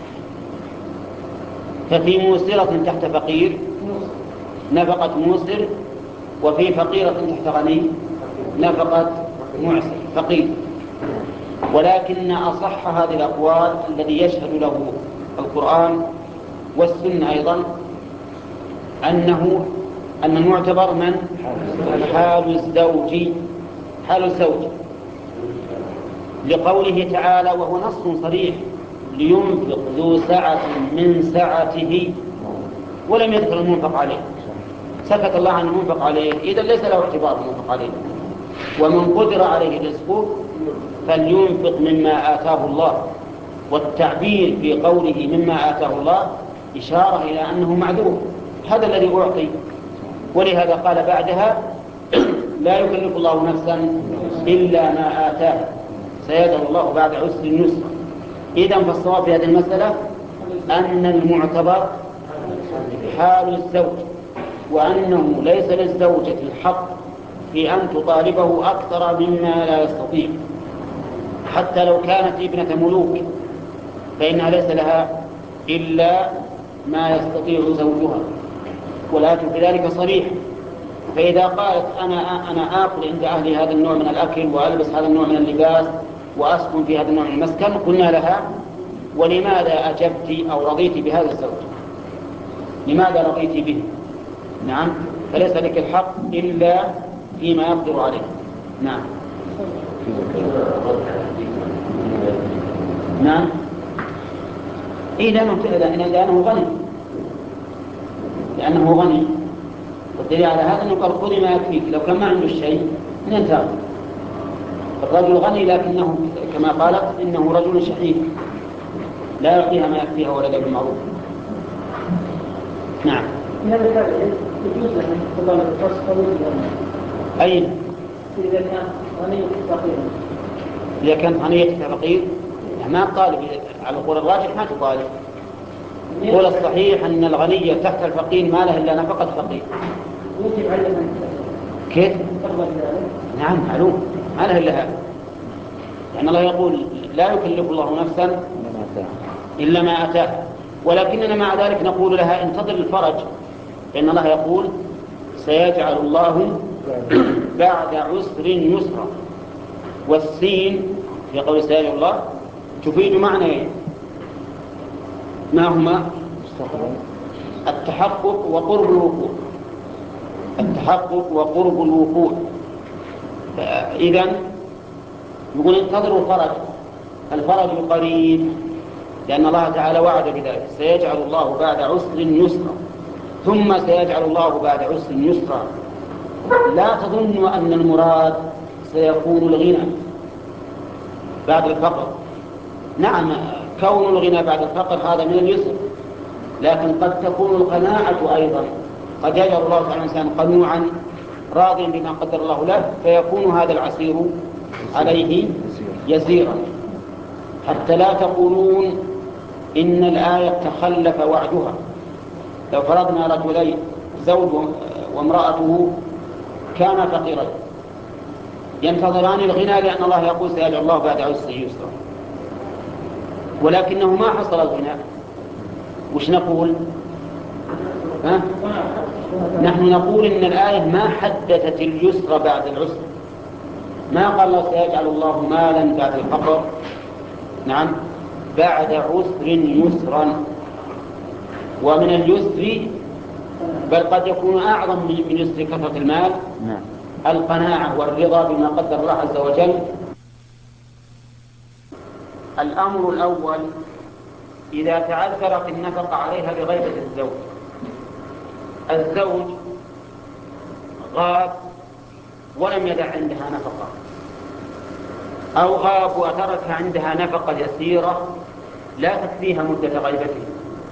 ففي موسرة تحت فقير نفقة موسر، وفي فقيرة تحت غني نفقة معسر فقير. ولكن أصح هذه الأقوال الذي يشهد له القرآن والسنة أيضا أنه أن المعتبر من حال الزوج، حال الزوج، لقوله تعالى وهو نص صريح لينفق ذو سعة من سعته، ولم يذكر المنفق عليه، سكت الله عن المنفق عليه، إذا ليس له اعتبار المنفق عليه. ومن قدر عليه رزقه فلينفق مما آتاه الله، والتعبير في قوله مما آتاه الله إشارة إلى أنه معذور، هذا الذي أعطي. ولهذا قال بعدها لا يكلف الله نفسا إلا ما آتاه سيجعل الله بعد عسر يسرا. إذن فالصواب في هذه المسألة أن المعتبر حال الزوج، وأنه ليس للزوجة الحق في أن تطالبه أكثر مما لا يستطيع، حتى لو كانت ابنة ملوك فإنها ليس لها إلا ما يستطيع زوجها، والآية في ذلك صريح. فإذا قالت أنا أنا آكل عند أهلي هذا النوع من الأكل وألبس هذا النوع من اللباس وأسكن في هذا النوع من المسكن، قلنا لها ولماذا أجبت أو رضيت بهذا الزوج؟ لماذا رضيت به؟ نعم فليس لك الحق إلا فيما يقدر عليه. نعم نعم إيه لأنه, لأنه غني، لأنه غني. والدليل على هذا أنه قال خذي ما يكفيك، لو كان ما عنده الشيء من ينتهي. الرجل غني لكنه كما قالت إنه رجل شحيح لا يعطيها ما يكفيها ولا بالمعروف. نعم يجوز له الله التصفى أين؟ إذا كان غني فقير. إذا كان غني فقير ما طالب، على قول الراجح ما تطالب. قول الصحيح أن الغني تحت الفقير ما له إلا نفقة فقير. يجب على من كيف؟ نعم معلوم ما له إلا هذا، يعني الله يقول لا يكلف الله نفسا إلا ما أتاه، ولكننا مع ذلك نقول لها انتظر الفرج، فإن الله يقول سيجعل الله بعد عسر يسرا، والسين في قول سيجعل الله تفيد معنى ما هما التحقق وقرب الوقوع، التحقق وقرب الوقوع. إذن يقول انتظروا الفرج، الفرج قريب، لأن الله تعالى وعد بذلك سيجعل الله بعد عسر يسرا، ثم سيجعل الله بعد عسر يسرا. لا تظنوا أن المراد سيكون الغنى بعد الفقر، نعم كون الغنى بعد الفقر هذا من اليسر، لكن قد تكون القناعة أيضا قد يجعل الله تعالى الإنسان قنوعا راضيا بما قدر الله له، فيكون هذا العسير عليه يسيرا، حتى لا تقولون إن الآية تخلف وعدها. لو فرضنا رجلين زوج وامرأته كانا فقيرين ينتظران الغنى، لأن الله يقول سيجعل الله بعد عسره يسرا، ولكنه ما حصل الغنى، وش نقول؟ ها؟ نحن نقول إن الآية ما حددت اليسر بعد العسر، ما قال الله سيجعل الله مالا بعد الفقر، نعم، بعد عسر يسرا. ومن اليسر بل قد يكون أعظم من يسر كثرة المال القناعة والرضا بما قدر الله عز وجل. الأمر الأول إذا تعذرت النفقة عليها بغيبة الزوج، الزوج غاب ولم يدع عندها نفقة، أو غاب وترك عندها نفقة يسيرة لا تكفيها مدة غيبته،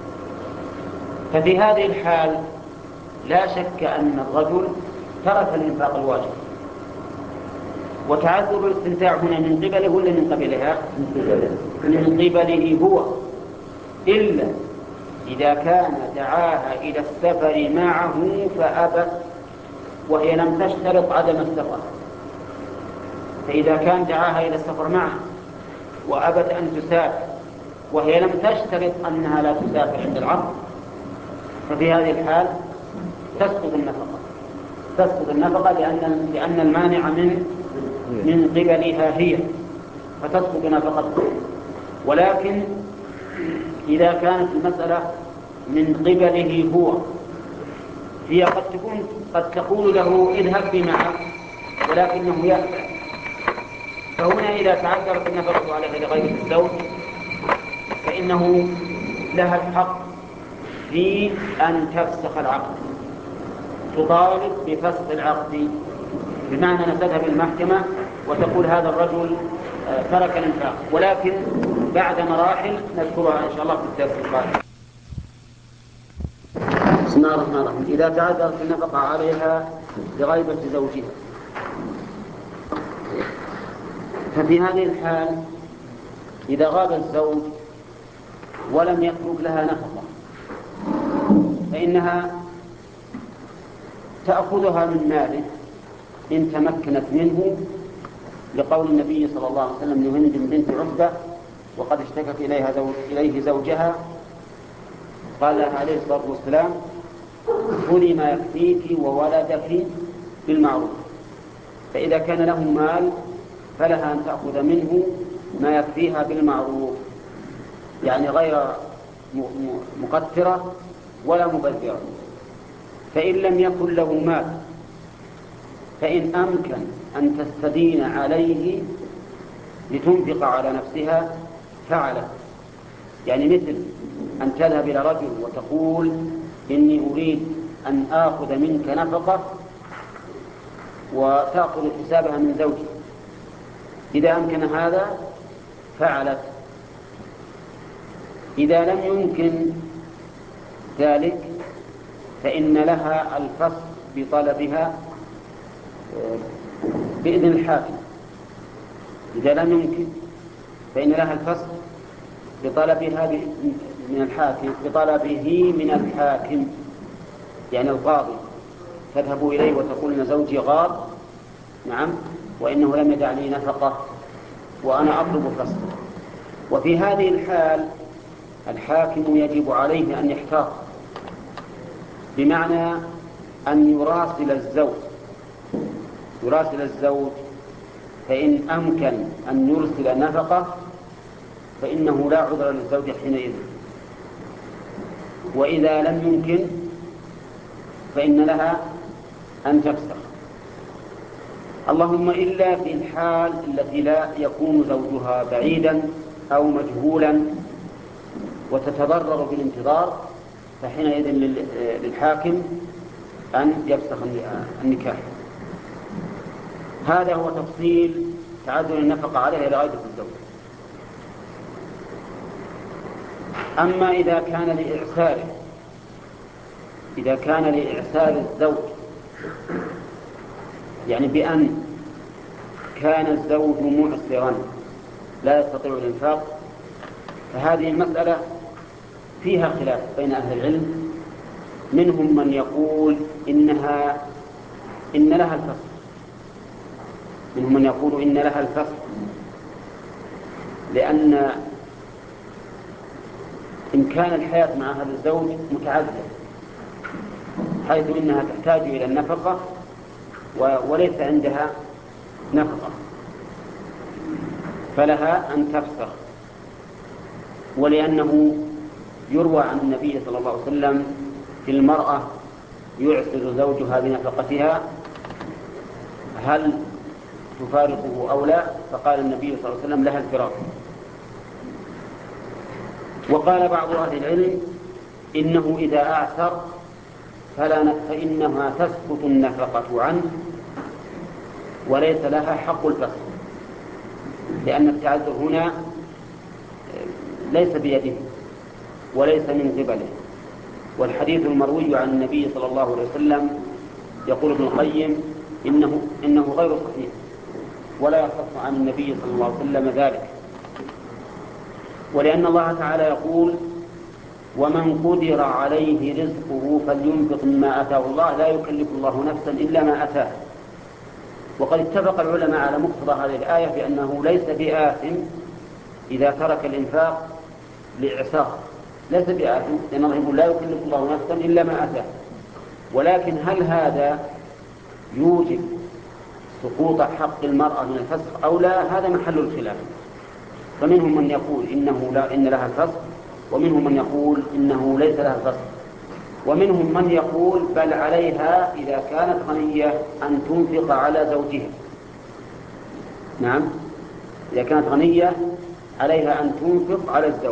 ففي هذه الحال لا شك أن الرجل ترك الإنفاق الواجب. وتعذر الاستمتاع هنا من قبله ولا من قبلها؟ من قبله هو، إلا إذا كان دعاها إلى السفر معه فأبت وهي لم تشترط عدم السفر. فإذا كان دعاها إلى السفر معه وأبت أن تسافر وهي لم تشترط أنها لا تسافر عند العقد، ففي هذه الحال تسقط النفقة، تسقط النفقة لأن لأن المانع من من قبلها هي، فتسقط نفقتها. ولكن إذا كانت المسألة من قبله هو، هي قد تكون قد تقول له اذهب بي معك ولكنه يأبى، فهنا إذا تعذرت النفقة عليها لغير الزوج فإنه لها الحق في أن تفسخ العقد، تطالب بفسخ العقد، بمعنى أن تذهب المحكمة وتقول هذا الرجل ترك الإنفاق، ولكن بعد مراحل نذكرها إن شاء الله في الدرس القادم. بسم الله الرحمن الرحيم. إذا تعذرت النفقة عليها لغيبة زوجها، ففي هذه الحال إذا غاب الزوج ولم يترك لها نفقة فإنها تأخذها من ماله إن تمكنت منه، لقول النبي صلى الله عليه وسلم لهند بنت عتبة وقد اشتكت إليها زوج إليه زوجها، قال لها عليه الصلاة والسلام خذي ما يكفيك وولدك بالمعروف. فإذا كان له مال فلها أن تأخذ منه ما يكفيها بالمعروف، يعني غير مقترة ولا مبذرة. فإن لم يكن له مال فإن أمكن أن تستدين عليه لتنفق على نفسها فعلت، يعني مثل أن تذهب إلى رجل وتقول إني أريد أن آخذ منك نفقة وتأخذ حسابها من زوجي، إذا أمكن هذا فعلت. إذا لم يمكن ذلك فإن لها الفصل بطلبها بإذن الحاكم. إذا لم يمكن فإن لها الفصل بطلبها من الحاكم، بطلبه من الحاكم يعني القاضي، تذهب إليه وتقول إن زوجي غاب، نعم، وإنه لم يدع لي نفقة وأنا أطلب فصله. وفي هذه الحال الحاكم يجب عليه أن يحتاط، بمعنى أن يراسل الزوج يراسل الزوج فإن أمكن أن يرسل نفقة فإنه لا عذر للزوج حينئذ، وإذا لم يمكن فإن لها أن تفسخ، اللهم إلا في الحال التي لا يكون زوجها بعيدا أو مجهولا وتتضرر بالانتظار، فحينئذ للحاكم أن يفسخ النكاح. هذا هو تفصيل تعذر النفقة عليها لغاية الزوج. أما إذا كان لإعساره إذا كان لإعسار الزوج، يعني بأن كان الزوج معسرا لا يستطيع الإنفاق، فهذه المسألة فيها خلاف بين أهل العلم. منهم من يقول إنها إن لها الفصل منهم من يقول إن لها الفصل لأن إمكان الحياة مع هذا الزوج متعذر، حيث إنها تحتاج إلى النفقة وليس عندها نفقة، فلها أن تفسخ. ولأنه يروى عن النبي صلى الله عليه وسلم في المرأة يعسر زوجها بنفقتها هل تفارقه أو لا؟ فقال النبي صلى الله عليه وسلم لها الفراق. وقال بعض أهل العلم إنه إذا أعسر فلا فإنها تسقط النفقة عنه وليس لها حق الفصل، لأن التعذر هنا ليس بيده وليس من قبله. والحديث المروي عن النبي صلى الله عليه وسلم يقول ابن القيم إنه, إنه غير صحيح ولا يصح عن النبي صلى الله عليه وسلم ذلك. ولأن الله تعالى يقول ومن قدر عليه رزقه فلينفق مما آتاه الله لا يكلف الله نفسا إلا ما آتاه. وقد اتفق العلماء على مقتضى هذه الآية بأنه ليس بآثم إذا ترك الإنفاق لإعسار، ليس بآثم، لأن الله يقول لا يكلف الله نفسا إلا ما آتاه. ولكن هل هذا يوجب سقوط حق المرأة من الفسخ أو لا؟ هذا محل الخلاف. فمنهم من يقول إنه لا إن لها الفسخ، ومنهم من يقول إنه ليس لها الفسخ، ومنهم من يقول بل عليها إذا كانت غنية أن تنفق على زوجها. نعم، إذا كانت غنية عليها أن تنفق على الزوج،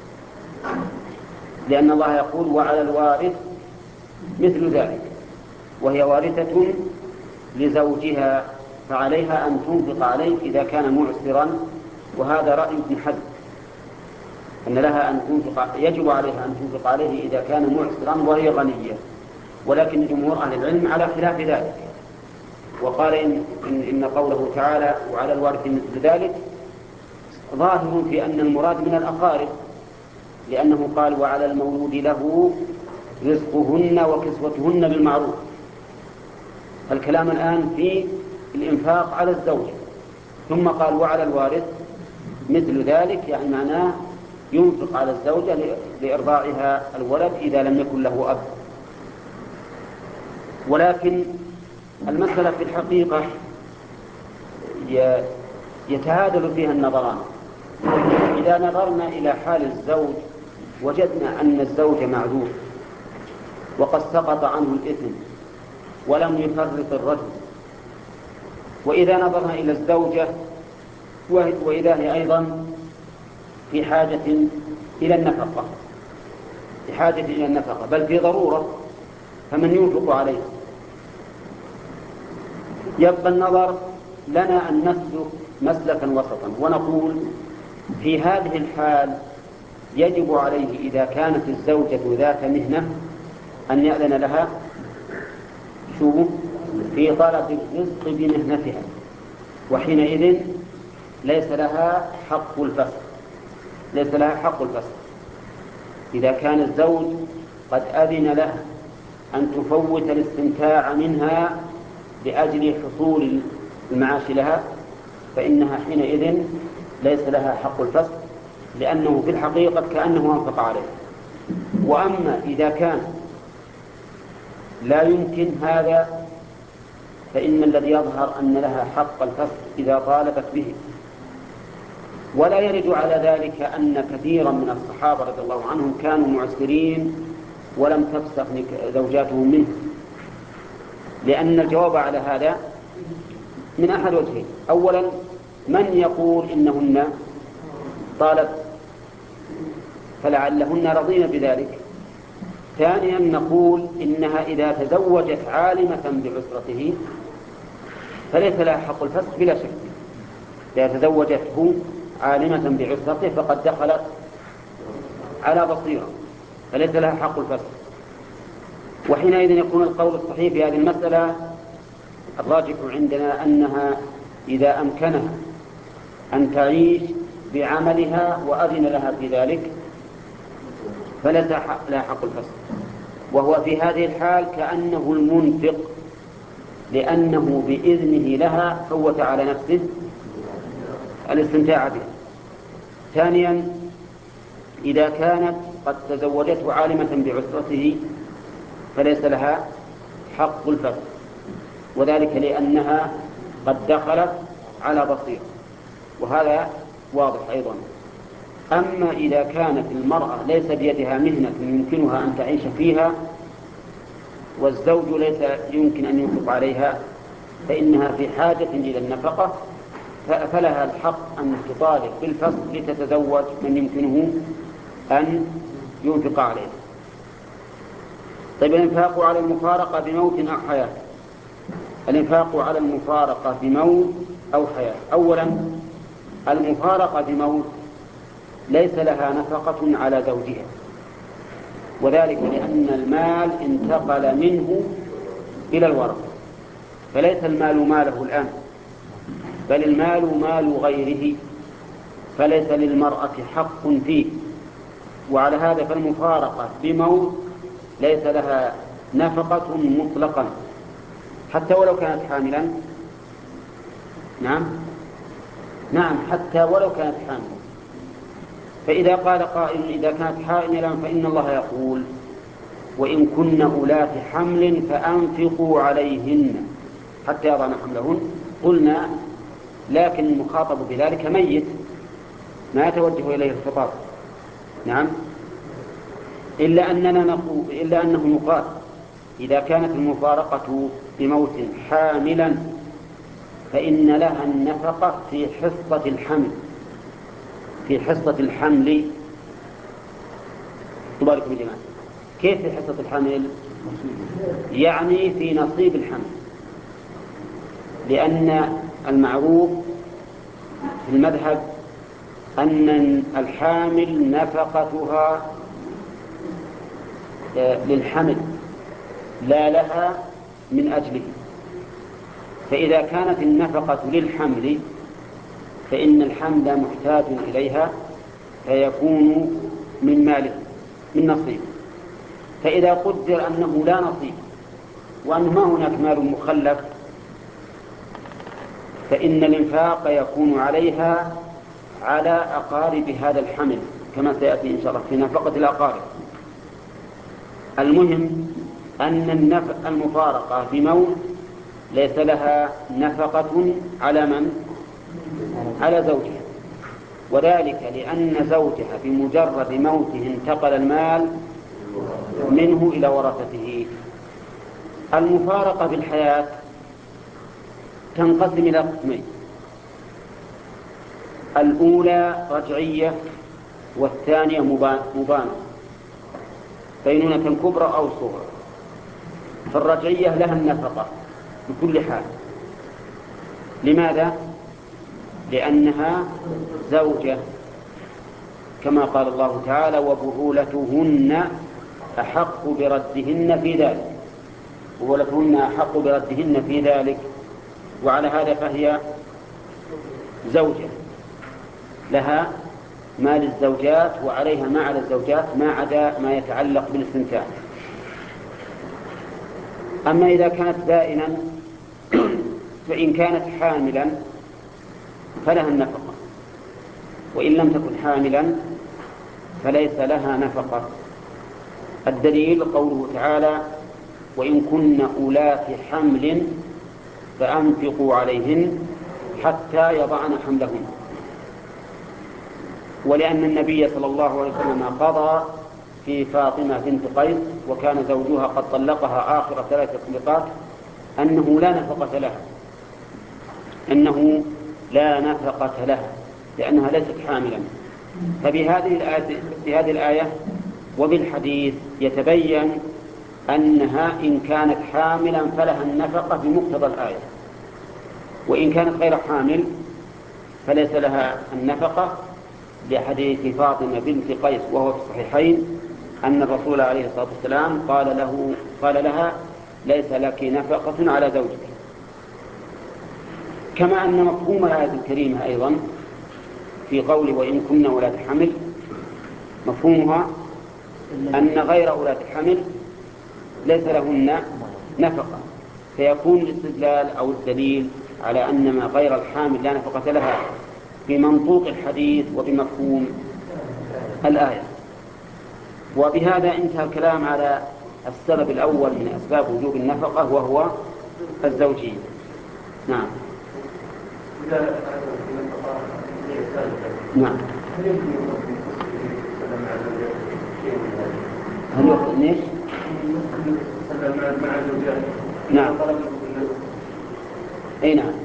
لأن الله يقول وعلى الوارث مثل ذلك، وهي وارثة لزوجها فعليها أن تنفق عليه إذا كان معسرا. وهذا رأي ابن حزم أن لها أن تنفق، يجب عليها أن تنفق عليه إذا كان معسرا وهي غنية. ولكن جمهور أهل العلم على خلاف ذلك، وقال إن, إن, إن قوله تعالى وعلى الوارث مثل ذلك ظاهر في أن المراد من الأقارب، لأنه قال وعلى المولود له رزقهن وكسوتهن بالمعروف. الكلام الآن في الإنفاق على الزوج، ثم قال وعلى الوارث مثل ذلك، يعني معناه ينفق على الزوجة لإرضاعها الولد إذا لم يكن له أب. ولكن المسألة في الحقيقة يتهادل فيها النظران. إذا نظرنا إلى حال الزوج وجدنا أن الزوج معذور وقد سقط عنه الإثم ولم يفرط الرجل، وإذا نظرنا إلى الزوجة وإذا هي أيضا في حاجة إلى النفقة في حاجة إلى النفقة بل في ضرورة، فمن ينفق عليه؟ يبقى النظر لنا أن نسلك مسلكا وسطا ونقول في هذه الحال يجب عليه إذا كانت الزوجة ذات مهنة أن يأذن لها شو في طلب الرزق بمهنتها، وحينئذ ليس لها حق الفسخ ليس لها حق الفسخ إذا كان الزوج قد أذن لها أن تفوت الاستمتاع منها لأجل حصول المعاش لها، فإنها حينئذ ليس لها حق الفسخ، لأنه في الحقيقة كأنه أنفق عليه. وأما إذا كان لا يمكن هذا فإن الذي يظهر أن لها حق الفسخ إذا طالبت به. ولا يرد على ذلك أن كثيرا من الصحابة رضي الله عنهم كانوا معسرين ولم تفسخ زوجاتهم منه، لأن الجواب على هذا من أحد وجهين. أولا من يقول إنهن طالب فلعلهن رضين بذلك. ثانيا نقول إنها إذا تزوجت عالمة بعسرته فليس لها حق الفسخ بلا شك. إذا تزوجته عالمة بعسرته فقد دخلت على بصيرة فليس لها حق الفسخ. وحينئذ يكون القول الصحيح في هذه المسألة الراجح عندنا أنها إذا أمكنها أن تعيش بعملها وأذن لها في ذلك فليس لها حق الفصل، وهو في هذه الحال كأنه المنفق، لأنه بإذنه لها فوت على نفسه الاستمتاع بها. ثانيا، إذا كانت قد تزوجته عالمة بعسرته فليس لها حق الفصل، وذلك لأنها قد دخلت على بصير، وهذا واضح أيضا. أما إذا كانت المرأة ليس بيدها مهنة يمكنها أن تعيش فيها والزوج ليس يمكن أن ينفق عليها فإنها في حاجة إلى النفقة، فلها الحق أن تطالب بالفصل لتتزوج من يمكنه أن ينفق عليه. طيب، الإنفاق على المفارقة بموت أو حياة. الإنفاق على المفارقة بموت أو حياة. أولا، المفارقة بموت ليس لها نفقة على زوجها، وذلك لأن المال انتقل منه إلى الورثة، فليس المال ماله الآن، بل المال مال غيره، فليس للمرأة حق فيه. وعلى هذا فالمفارقة بموت ليس لها نفقة مطلقا حتى ولو كانت حاملا. نعم نعم حتى ولو كانت حاملا. فإذا قال قائل إذا كانت حاملا فإن الله يقول وإن كن أولات حمل فأنفقوا عليهن حتى يضعن حملهن، قلنا لكن المخاطب بذلك ميت ما يتوجه إليه الخطاب. نعم إلا أننا نقول إلا أنه يقال إذا كانت المفارقة بموت حاملا فإن لها النفقة في حصة الحمل في حصة الحمل تبارك بجمال. كيف في حصة الحمل؟ يعني في نصيب الحمل، لأن المعروف في المذهب أن الحامل نفقتها للحمل لا لها من أجله، فإذا كانت النفقة للحمل فإن الحمل محتاج إليها فيكون من ماله من نصيب. فإذا قدر أنه لا نصيب وأن ما هناك مال مخلف فإن الإنفاق يكون عليها على أقارب هذا الحمل كما سيأتي إن شاء الله في نفقة الأقارب. المهم أن المفارقة بموت ليس لها نفقة على من؟ على زوجها، وذلك لأن زوجها بمجرد موته انتقل المال منه إلى ورثته. المفارقة بالحياة تنقسم إلى قسمين: الأولى رجعية والثانية مبانة، بينونة كبرى أو صغرى. فالرجعية لها النفقة بكل حال. لماذا؟ لأنها زوجة، كما قال الله تعالى وبعولتهن أحق بردهن في ذلك وبعولتهن أحق بردهن في ذلك وعلى هذا فهي زوجة لها ما للزوجات وعليها ما على الزوجات ما عدا ما يتعلق بالاستمتاع. أما إذا كانت بائنا فإن كانت حاملا فلها النفقة، وإن لم تكن حاملا فليس لها نفقة. الدليل قوله تعالى وإن كن أولات حمل فأنفقوا عليهن حتى يضعن حملهن. ولأن النبي صلى الله عليه وسلم قضى في فاطمة بنت قيس وكان زوجها قد طلقها آخر ثلاث طلقات أنه لا نفقة لها أنه لا نفقة لها لأنها ليست حاملا. فبهذه الآية, بهذه الآية وبالحديث يتبين أنها إن كانت حاملا فلها النفقة بمقتضى الآية، وإن كانت غير حامل فليس لها النفقة لحديث فاطمة بنت قيس وهو في الصحيحين أن الرسول عليه الصلاة والسلام قال له قال لها ليس لك نفقة على زوجك. كما أن مفهوم الآية الكريمة أيضا في قول وإن كن ولاة حمل مفهومها أن غير ولاة الحمل ليس لهن نفقة، فيكون الاستدلال أو الدليل على أن ما غير الحامل لا نفقة لها بمنطوق الحديث وبمفهوم الآية. وبهذا انتهى الكلام على السبب الأول من أسباب وجوب النفقة وهو الزوجية. نعم. نعم. هل يقصد ليش؟ نعم. أي نعم.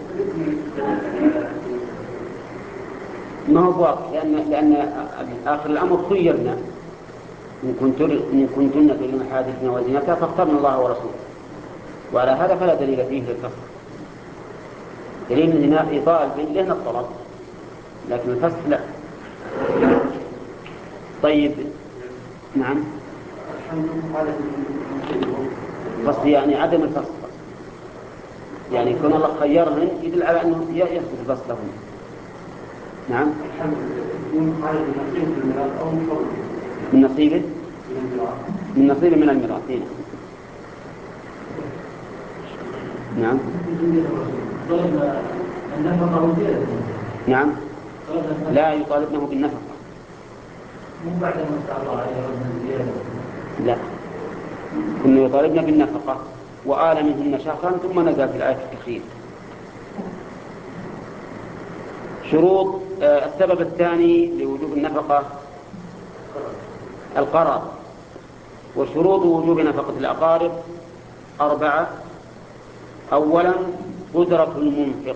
ما هو واقع، لأن لأن آخر الأمر خيرنا إن كنتن إن كنتن تريدن الحياة الدنيا وزينتها فاخترن الله ورسوله، وعلى هذا فلا دليل فيه للفسخ. دليل من إيطال بين لهن الطلب، لكن الفسخ لا. طيب. نعم. فصل يعني عدم الفصل، يعني كون الله خيرهن يدل على أنه يثبت الفصل لهم. نعم. من نصيبه من نصيبه من الميراث. نعم. نعم. لا يطالبنه بالنفقة. لا، إنه يطالبنا بالنفقة وآل منهن شهرا ثم نزل في الآية التخيير. شروط آه السبب الثاني لوجوب النفقة القرار. وشروط وجوب نفقة الأقارب أربعة. أولا قدرة المنفق.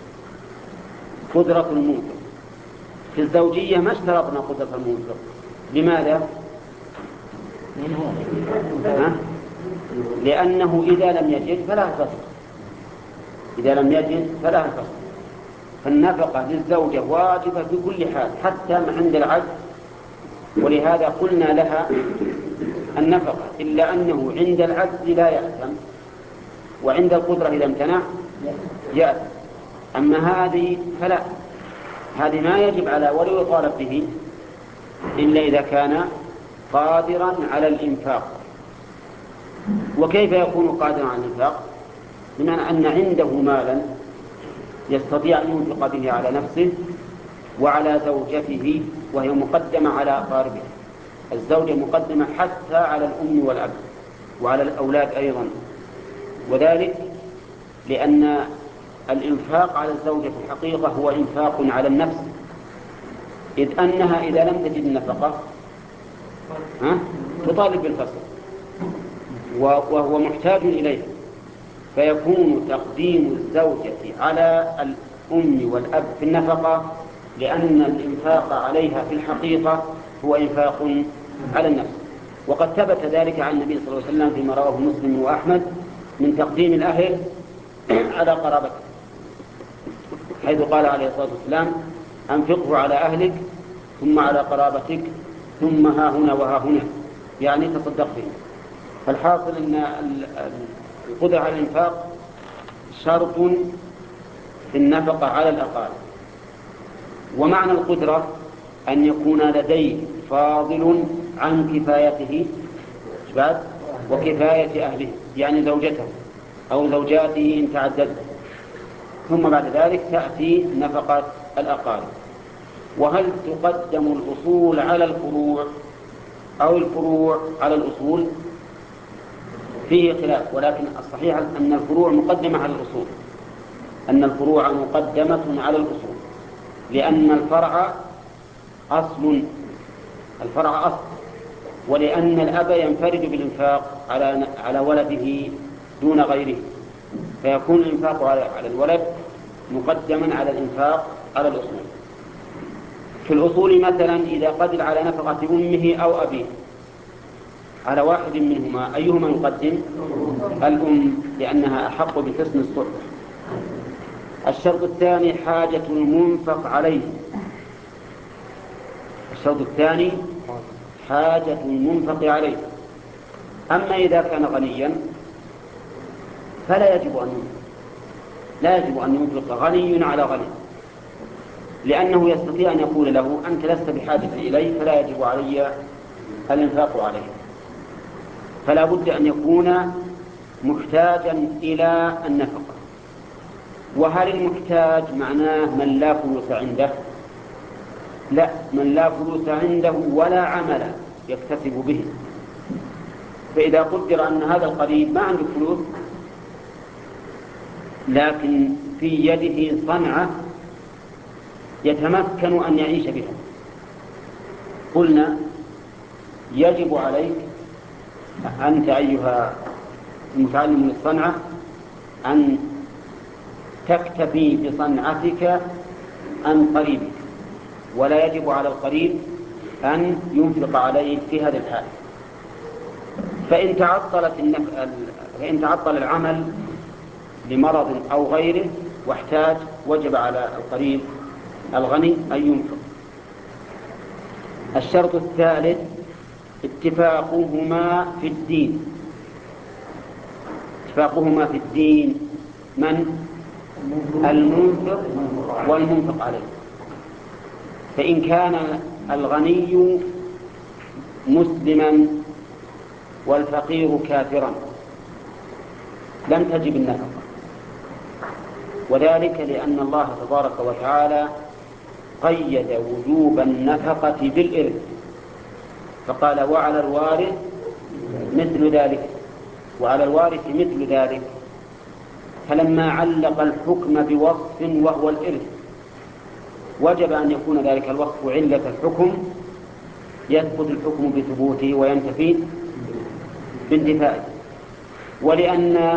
قدرة المنفق في الزوجية ما اشترطنا قدرة المنفق. لماذا؟ ها؟ لأنه إذا لم يجد فلا فصل. إذا لم يجد فلا فصل. فالنفقة للزوجة واجبة في كل حال حتى عند العجز، ولهذا قلنا لها النفقة، إلا أنه عند العجز لا يأثم، وعند القدرة إذا امتنع يأثم. أما هذه فلا، هذه ما يجب على ولي يطالب به إلا إذا كان قادرا على الإنفاق. وكيف يكون قادرا على الإنفاق؟ بمعنى أن عنده مالا يستطيع أن ينفق به على نفسه وعلى زوجته، وهي مقدمة على أقاربه. الزوجة مقدمة حتى على الأم والأب وعلى الأولاد أيضا، وذلك لأن الإنفاق على الزوجة في الحقيقة هو إنفاق على النفس، إذ أنها إذا لم تجد النفقة ها؟ تطالب بالفصل وهو محتاج إليه، فيكون تقديم الزوجة على الأم والأب في النفقة لأن الإنفاق عليها في الحقيقة هو إنفاق على النفس. وقد ثبت ذلك عن النبي صلى الله عليه وسلم فيما رواه مسلم وأحمد من تقديم الأهل على قرابته، حيث قال عليه الصلاة والسلام أنفقه على أهلك ثم على قرابتك ثم ها هنا وها هنا، يعني تصدق به. فالحاصل أن القدرة على الإنفاق شرط في النفقة على الأقارب. ومعنى القدرة أن يكون لديه فاضل عن كفايته وكفاية أهله، يعني زوجته أو زوجاته إن تعدد، ثم بعد ذلك تأتي نفقة الأقارب. وهل تقدم الأصول على الفروع أو الفروع على الأصول؟ فيه خلاف، ولكن الصحيح أن الفروع مقدمة على الأصول، أن الفروع مقدمة على الأصول، لأن الفرع أصل، الفرع أصل، ولأن الأب ينفرد بالإنفاق على على ولده دون غيره، فيكون الإنفاق على الولد مقدما على الإنفاق على الأصول. في الأصول مثلا إذا قدر على نفقة أمه أو أبيه على واحد منهما أيهما يقدم؟ الأم، لأنها أحق بحسن الصحبة. الشرط الثاني حاجة المنفق عليه. الشرط الثاني حاجة المنفق عليه. أما إذا كان غنيا فلا يجب أن ينفق، لا يجب أن ينفق غني على غني، لأنه يستطيع أن يقول له أنت لست بحاجة إلي فلا يجب علي الإنفاق عليه. فلا بد أن يكون محتاجا إلى النفقة. وهل المحتاج معناه من لا فلوس عنده؟ لا، من لا فلوس عنده ولا عمل يكتسب به. فإذا قدر أن هذا القريب ما عنده فلوس لكن في يده صنعة يتمكن أن يعيش بها، قلنا يجب عليك أنت أيها المتعلم للصنعة أن تكتفي بصنعتك عن قريبك، ولا يجب على القريب أن ينفق عليه في هذا الحال. فإن تعطلت النف... فإن تعطل العمل لمرض أو غيره واحتاج وجب على القريب الغني أن ينفق. الشرط الثالث اتفاقهما في الدين. اتفاقهما في الدين من؟ المنفق والمنفق عليه. فإن كان الغني مسلما والفقير كافرا لم تجب النفقة، وذلك لأن الله تبارك وتعالى قيد وجوب النفقة بالإرث، فقال وعلى الوارث مثل ذلك، وعلى الوارث مثل ذلك. فلما علق الحكم بوصف وهو الإرث وجب أن يكون ذلك الوصف علة الحكم، يثبت الحكم بثبوته وينتفي بانتفائه. ولأن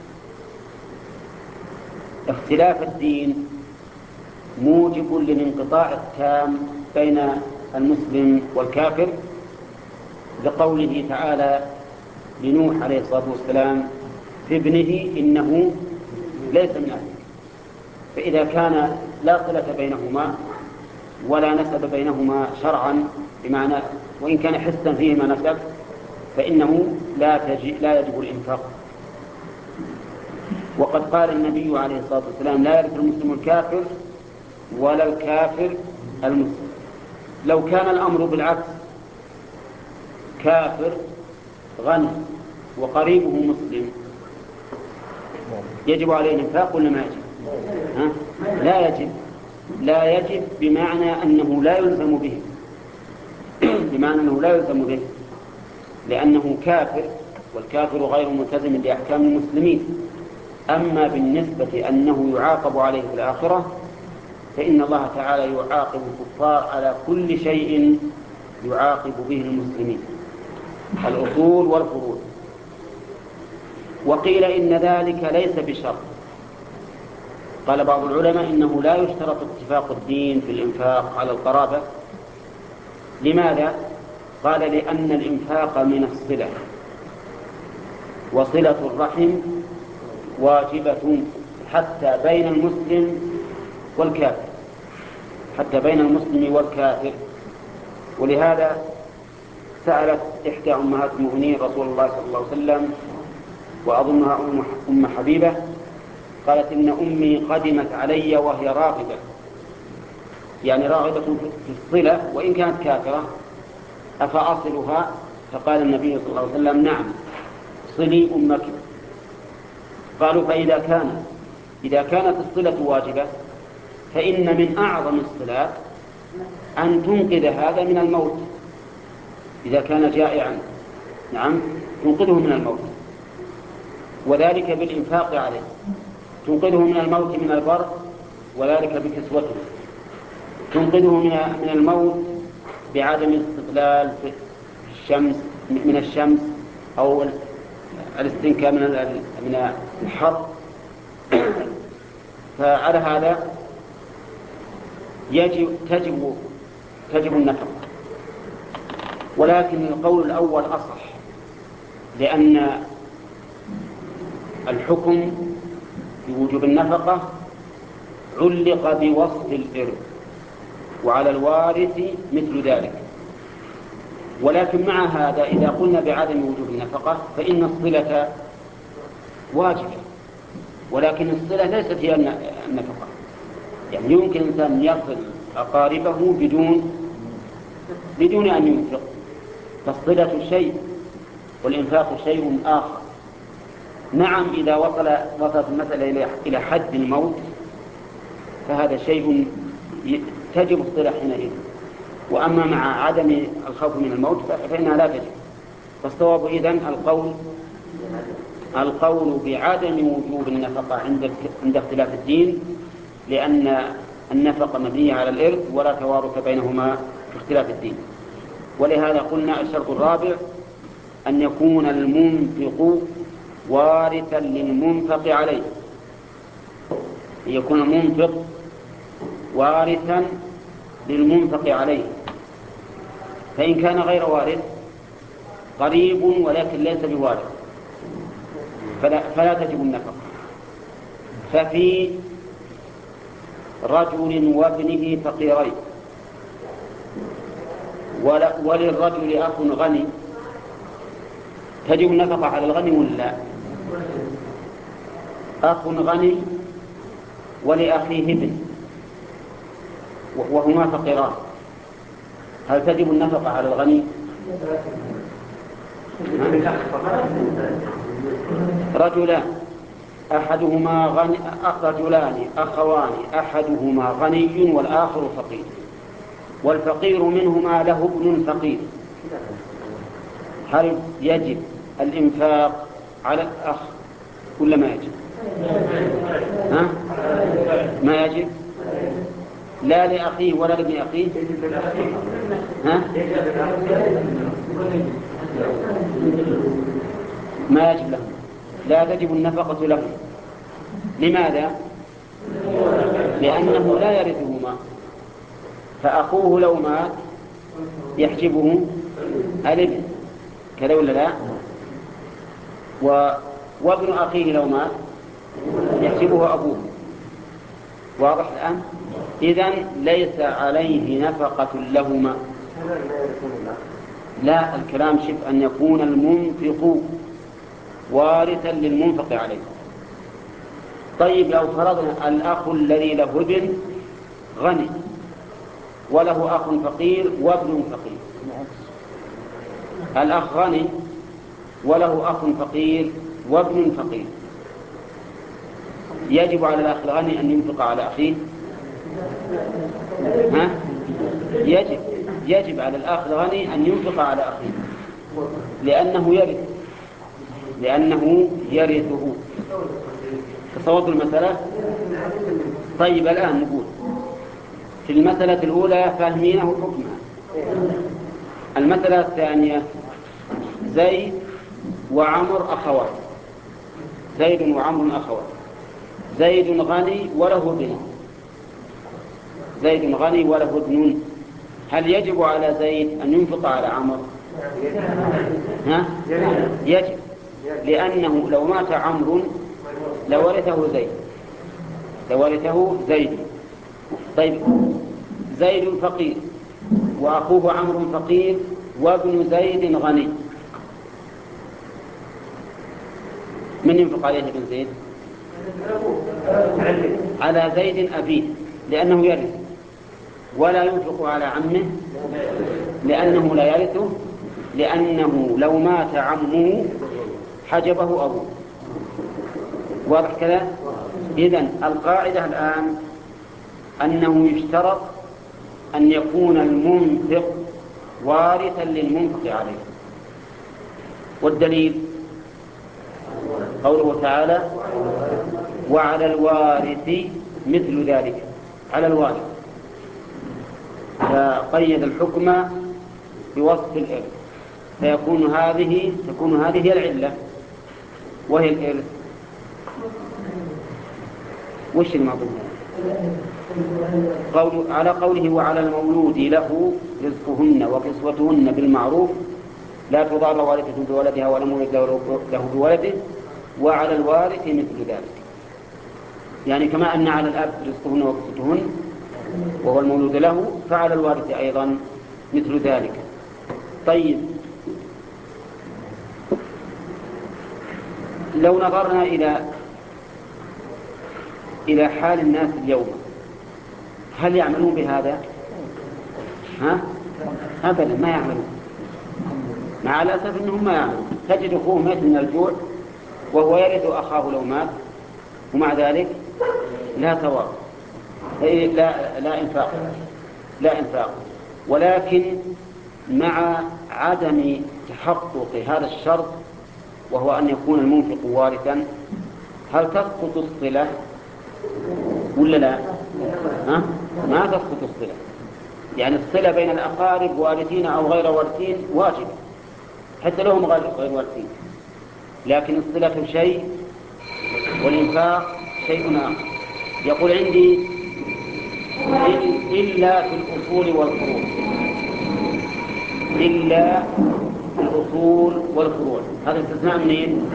اختلاف الدين موجب للانقطاع التام بين المسلم والكافر، لقوله تعالى لنوح عليه الصلاة والسلام في ابنه إنه ليس من أهلك. فإذا كان لا صلة بينهما ولا نسب بينهما شرعا، بمعنى وإن كان حسا فيهما نسب، فإنه لا, تجي لا يجب الإنفاق. وقد قال النبي عليه الصلاة والسلام لا يرث المسلم الكافر ولا الكافر المسلم. لو كان الأمر بالعكس، كافر غني وقريبه مسلم، يجب عليه الإنفاق ولا ما يجب؟ ها؟ لا يجب. لا يجب بمعنى أنه لا يلزم به، بمعنى أنه لا يلزم به لأنه كافر، والكافر غير ملتزم بأحكام المسلمين. أما بالنسبة أنه يعاقب عليه في الآخرة فإن الله تعالى يعاقب الكفار على كل شيء يعاقب به المسلمين، الأصول والفروع. وقيل إن ذلك ليس بشرط. قال بعض العلماء إنه لا يشترط اتفاق الدين في الإنفاق على القرابة. لماذا؟ قال لأن الإنفاق من الصلة، وصلة الرحم واجبة حتى بين المسلم والكافر، حتى بين المسلم والكافر. ولهذا سألت إحدى أمهات المؤمنين رسول الله صلى الله عليه وسلم، وأظنها أم حبيبة، قالت إن أمي قدمت علي وهي راغبة، يعني راغبة في الصلة وإن كانت كافرة، أفأصلها؟ فقال النبي صلى الله عليه وسلم نعم صلي أمك. قالوا فإذا كان إذا كانت الصلة واجبة فإن من أعظم الصلات أن تنقذ هذا من الموت إذا كان جائعا، نعم تنقذه من الموت، وذلك بالإنفاق عليه. تنقذه من الموت من البرد وذلك بكسوته، تنقذه من الموت بعدم الاستقلال في الشمس من الشمس أو الاستنكاء من الحر. فعلى هذا يجب تجب تجب النفقة. ولكن القول الأول أصح، لأن الحكم بوجوب النفقة علق بوصف الإرث، وعلى الوارث مثل ذلك. ولكن مع هذا إذا قلنا بعدم وجوب النفقة فإن الصلة واجبة، ولكن الصلة ليست هي النفقة. يعني يمكن الإنسان يصل أقاربه بدون بدون أن ينفق، فالصلة شيء والإنفاق شيء آخر. نعم إذا وصل وصلت المسألة إلى حد الموت فهذا شيء تجب الصلة حينئذ، وأما مع عدم الخوف من الموت فإنها لا تجب. فالصواب إذن القول القول بعدم وجوب النفقة عند عند اختلاف الدين، لأن النفقة مبنية على الإرث ولا توارث بينهما في اختلاف الدين. ولهذا قلنا الشرط الرابع أن يكون المنفق وارثا للمنفق عليه، أن يكون المنفق وارثا للمنفق عليه. فإن كان غير وارث قريب ولكن ليس بوارث فلا, فلا تجب النفقة. ففي رجل وابنه فقيرين وللرجل أخ غني تجب النفقة على الغني ولا لا؟ أخ غني ولأخيه ابن وهما فقيران، هل تجب النفقة على الغني؟ رجلان أحدهما غني رجلان أخوان أحدهما غني والآخر فقير، والفقير منهما له ابن فقير، هل يجب الإنفاق على الأخ ولا ما يجب؟ ها؟ ما يجب؟ لا لأخيه ولا لابن أخيه؟ ها؟ ما يجب له، لا تجب النفقة له. لماذا؟ لأنه لا يرثهما، فأخوه لو مات يحجبه الابن كذا ولا لا؟ و... وابن أخيه لو مات يحجبه أبوه. واضح الآن؟ إذن ليس عليه نفقة لهما. لا، الكلام شف أن يكون المنفق وارثا للمنفق عليه. طيب لو فرضنا الأخ الذي له ابن غني وله أخ فقير وابن فقير، الأخ غني وله أخ فقير وابن فقير، يجب على الأخ الغني أن ينفق على أخيه؟ ها؟ يجب يجب على الأخ الغني أن ينفق على أخيه لأنه يرث لأنه يرثه. تصوروا المسألة؟ طيب الآن نقول في المسألة الأولى فاهمينه حكمها. المسألة الثانية زيد وعمر أخوات، زيد وعمر أخوات، زيد غني وله ابن، زيد غني وله ابن، هل يجب على زيد أن ينفق على عمر؟ ها؟ يجب، لأنه لو مات عمرو لورثه زيد لورثه زيد. طيب زيد فقير وأخوه عمرو فقير وابن زيد غني، من ينفق عليه ابن زيد؟ على زيد أبيه لأنه يرث، ولا ينفق على عمه لأنه لا يرثه، لأنه لو مات عمه حجبه أبوه. واضح كذا؟ إذن القاعدة الآن أنه يشترط أن يكون المنفق وارثا للمنفق عليه. والدليل قوله تعالى وعلى الوارث مثل ذلك، على الوارث، فقيد الحكم بوصف الإرث، فيكون هذه تكون هذه هي العلة وهي الإرث. وش الموضوع؟ قول على قوله وعلى المولود له رزقهن وكسوتهن بالمعروف لا تضار والدة بولدها ولا مولد له بولده وعلى الوارث مثل ذلك. يعني كما أن على الأب رزقهن وكسوتهن وهو المولود له، فعلى الوارث أيضا مثل ذلك. طيب، لو نظرنا إلى إلى حال الناس اليوم، هل يعملون بهذا؟ ها؟ أبدا ما يعملون، مع الأسف أنهم ما يعملون. تجد أخوه مات من الجوع وهو يرث أخاه لو مات، ومع ذلك لا ثواب، لا لا إنفاق لا إنفاق ولكن مع عدم تحقق هذا الشرط، وهو أن يكون المنفق وارثا، هل تسقط الصلة ولا لا؟ ها؟ ما تسقط الصلة، يعني الصلة بين الأقارب وارثين أو غير وارثين واجبة حتى لهم غير وارثين، لكن الصلة شيء والإنفاق شيء آخر. يقول عندي إلا في الأصول والفروع، إلا في الأصول والفروع، هذا استثناء منين؟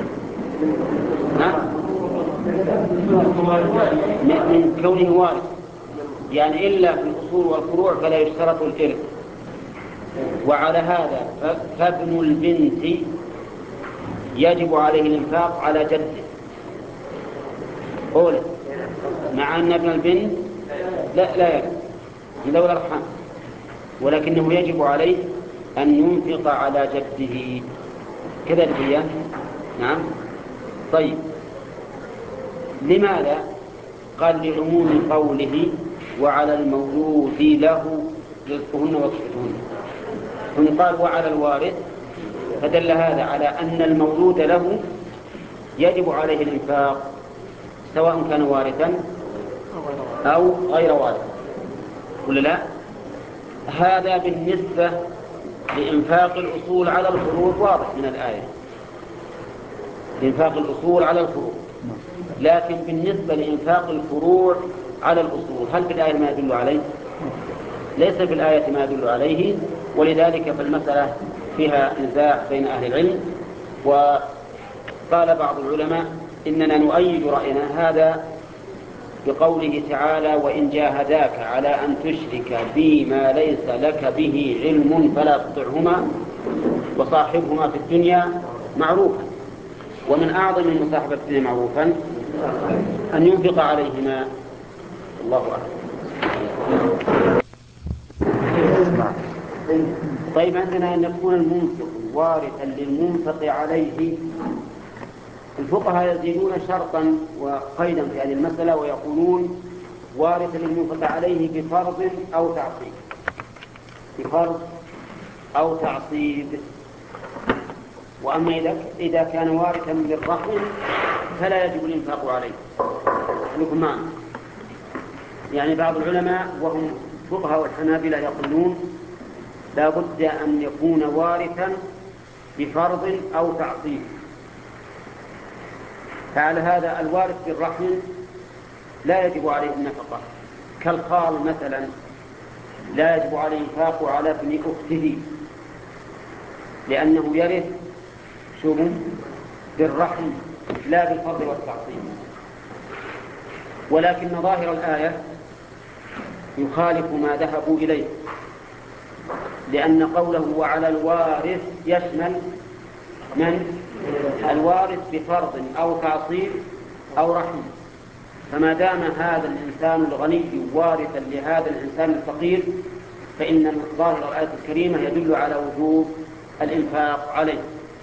من كونه وارث، يعني إلا في الأصول والفروع فلا يشترط الإرث. وعلى هذا فابن البنت يجب عليه الإنفاق على جده، أولا، مع أن ابن البنت لا لا يجب من ذوي الأرحام، ولكنه يجب عليه أن ينفق على جده كذا هي. نعم. طيب، لماذا؟ قال لعموم قوله وعلى المولود له رزقهن وكسوتهن، ثم قال وعلى الوارث، فدل هذا على أن المولود له يجب عليه الإنفاق سواء كان وارثا أو غير وارث، ولا لا؟ هذا بالنسبة لإنفاق الأصول على الفروض واضح من الآية، إنفاق الأصول على الفروض، لكن بالنسبة لإنفاق الفروع على الأصول هل في الآية ما يدل عليه؟ ليس في الآية ما يدل عليه، ولذلك فالمسألة فيها نزاع بين أهل العلم. وقال بعض العلماء إننا نؤيد رأينا هذا بقوله تعالى وإن جاهداك على أن تشرك بي ما ليس لك به علم فلا تطعهما وصاحبهما في الدنيا معروفا. ومن أعظم المصاحبة في الدنيا معروفا أن ينفق عليهما. الله أكبر. طيب، عندنا أن يكون المنفق وارثا للمنفق عليه. الفقهاء يزيدون شرطا وقيدا في هذه المسألة ويقولون وارثا للمنفق عليه بفرض أو تعصيب، بفرض أو تعصيب. وأما إذا كان وارثا للرحم فلا يجب الإنفاق عليه. لكم معنا يعني بعض العلماء وهم فقهاء والحنابلة يقولون لا بد أن يكون وارثا بفرض أو تعصيب. فعلى هذا الوارث بالرحم لا يجب عليه النفقة، كالخال مثلا لا يجب عليه الإنفاق على ابن أخته لأنه يرث شو بالرحم لا بالفرض والتعصيب. ولكن ظاهر الآية يخالف ما ذهبوا إليه، لأن قوله وعلى الوارث يشمل من؟ الوارث بفرض أو تعصيب أو رحم. فما دام هذا الإنسان الغني وارثا لهذا الإنسان الفقير فإن ظاهر الآية الكريمة يدل على وجوب الإنفاق عليه.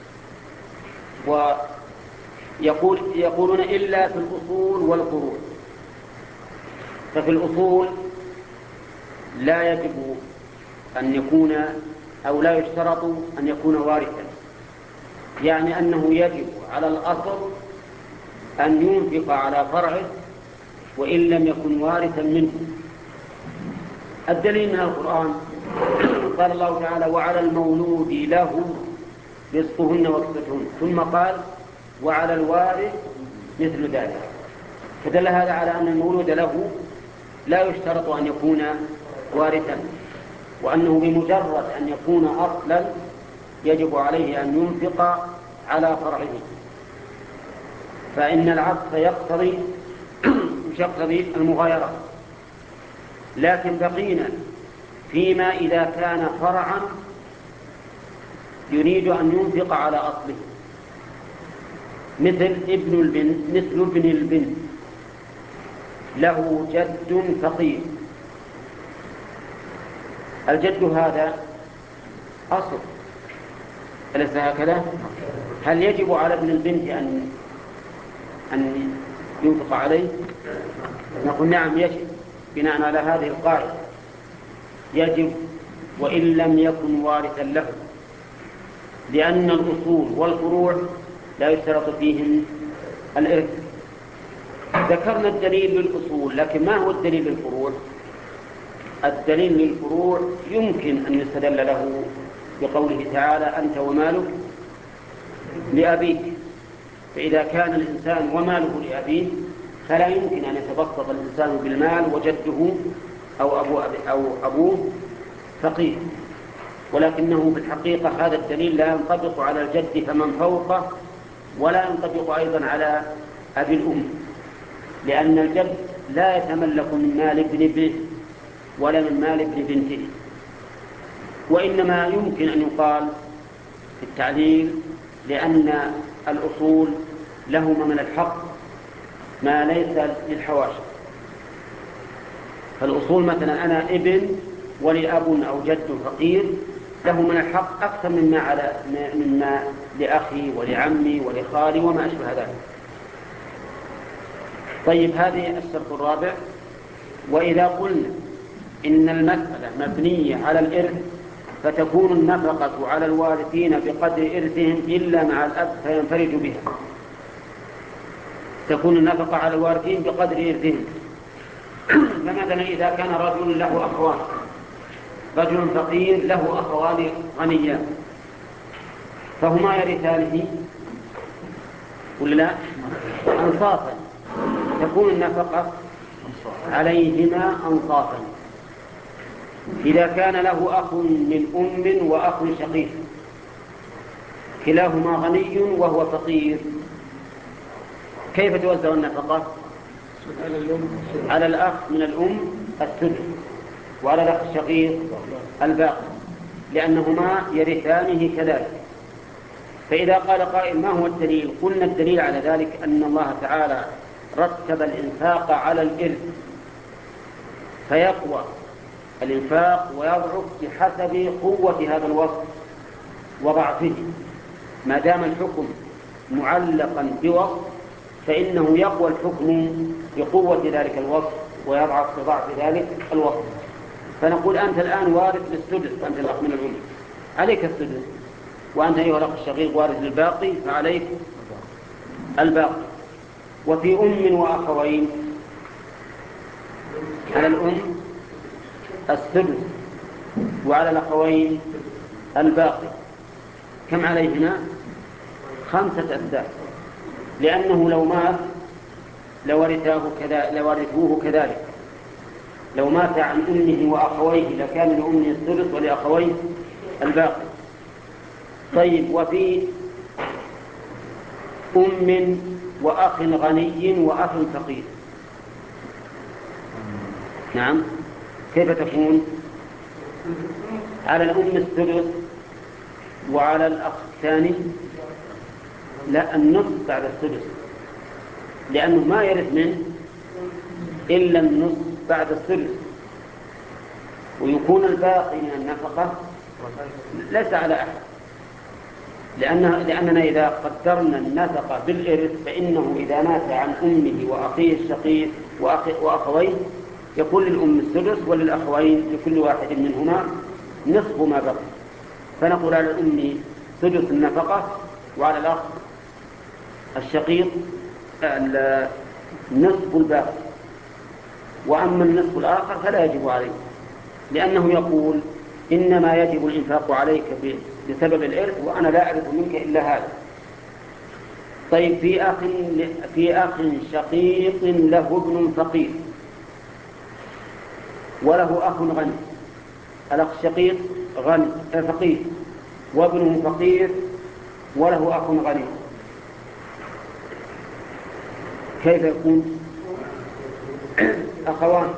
ويقول يقولون إلا في الأصول والفروع. ففي الأصول لا يجب أن يكون أو لا يشترط أن يكون وارثا، يعني أنه يجب على الأصل أن ينفق على فرعه وإن لم يكن وارثا منه. الدليل من القرآن قال الله تعالى وعلى المولود له رزقهن وكسوتهن، ثم قال وعلى الوارث مثل ذلك، فدل هذا على أن المولود له لا يشترط أن يكون وارثا، وأنه بمجرد أن يكون أصلا يجب عليه أن ينفق على فرعه. فإن العطف يقتضي يقتضي المغايرة. لكن بقينا فيما إذا كان فرعا يريد أن ينفق على أصله، مثل ابن البنت مثل ابن البنت له جد فقير. الجد هذا أصل، أليس هكذا؟ هل يجب على ابن البنت أن أن ينفق عليه؟ نقول نعم يجب، بناء على هذه القاعدة يجب وإن لم يكن وارثا له، لأن الأصول والفروع لا يشترط فيهم الإرث. ذكرنا الدليل للأصول، لكن ما هو الدليل للفروع؟ الدليل للفروع يمكن أن يستدل له بقوله تعالى أنت ومالك لأبيك، فإذا كان الإنسان وماله لأبيه فلا يمكن أن يتبسط الإنسان بالمال وجده أو, أبو أو أبوه فقير، ولكنه في الحقيقة هذا الدليل لا ينطبق على الجد فمن فوقه، ولا ينطبق أيضا على أبي الأم، لأن الجد لا يتملك من مال ابن ابنه ولا من مال ابن بنته، وإنما يمكن أن يقال في التعليل لأن الأصول لهما من الحق ما ليس للحواشي. فالأصول مثلا أنا ابن ولي أب أو جد فقير له من الحق أكثر مما على مما لأخي ولعمي ولخالي وما أشبه ذلك. طيب، هذه الشرط الرابع. وإذا قلنا إن المسألة مبنية على الإرث فتكون النفقة على الوارثين بقدر إرثهم إلا مع الأب فينفرج بها. تكون النفقة على الوارثين بقدر إرثهم. فمثلا إذا كان رجل له أخوان، رجل فقير له أخوان غنيان، فهما يرثانه ولا لا؟ أنصافا، تكون النفقة عليهما أنصافا. إذا كان له أخ من أم وأخ شقيق كلاهما غني وهو فقير، كيف توزع النفقة؟ على الأخ من الأم السدس، وعلى الأخ الشقيق الباقي، لأنهما يرثانه كذلك. فإذا قال قائل ما هو الدليل؟ قلنا الدليل على ذلك أن الله تعالى رتب الإنفاق على الإرث، فيقوى الإنفاق ويضعف بحسب قوة هذا الوصف وضعفه. ما دام الحكم معلقا بوصف فإنه يقوى الحكم بقوة ذلك الوصف ويضعف بضعف ذلك الوصف. فنقول أنت الآن وارث للسدس، أنت الأخ من الأم عليك السدس، وأنت أيها الأخ الشقيق وارث للباقي فعليك الباقي. وفي أم وأخوين على الأم السدس وعلى الأخوين الباقي، كم عليهما؟ خمسة أسداس، لأنه لو مات لورثوه كذا لورثوه كذلك. لو مات عن أمه وأخويه لكان لأمه الثلث ولأخويه الباقي. طيب، وفي أم وأخ غني وأخ فقير، نعم، كيف تكون؟ على الأم الثلث وعلى الأخ الثاني لا النصف بعد الثلث، لأنه ما يرث منه إلا النصف بعد الثلث، ويكون الباقي من النفقة ليس على أحد، لأننا, لأننا إذا قدرنا النفقة بالإرث فإنه إذا مات عن أمه وأخيه الشقيق وأخويه يكون للأم الثلث وللأخوين لكل واحد منهما نصف ما بقي. فنقول على الأم ثلث النفقة وعلى الأخ الشقيق نصف الباقي، وأما النصف الآخر فلا يجب عليه، لأنه يقول إنما يجب الإنفاق عليك بسبب الإرث وأنا لا أعرف منك إلا هذا. طيب، في أخ في أخ شقيق له ابن فقير وله أخ غني، الأخ الشقيق غني فقير وابنه فقير وله أخ غني، كيف يكون؟ أخوان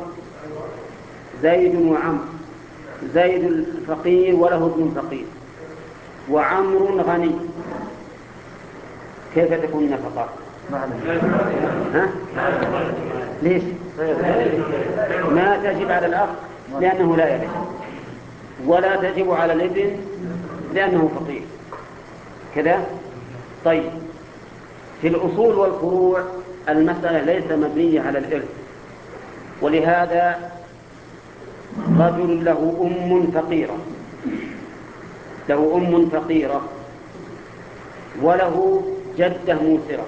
زيد وعمرو، زيد الفقير وله ابن فقير، وعمر غني، كيف تكون النفقة؟ ها؟ ليش؟ ما تجب على الأخ لأنه لا يرث، ولا تجب على الابن لأنه فقير كذا. طيب في الأصول والفروع المسألة ليس مبنية على الإرث، ولهذا رجل له أم فقيرة له أم فقيرة وله جدة موسرة،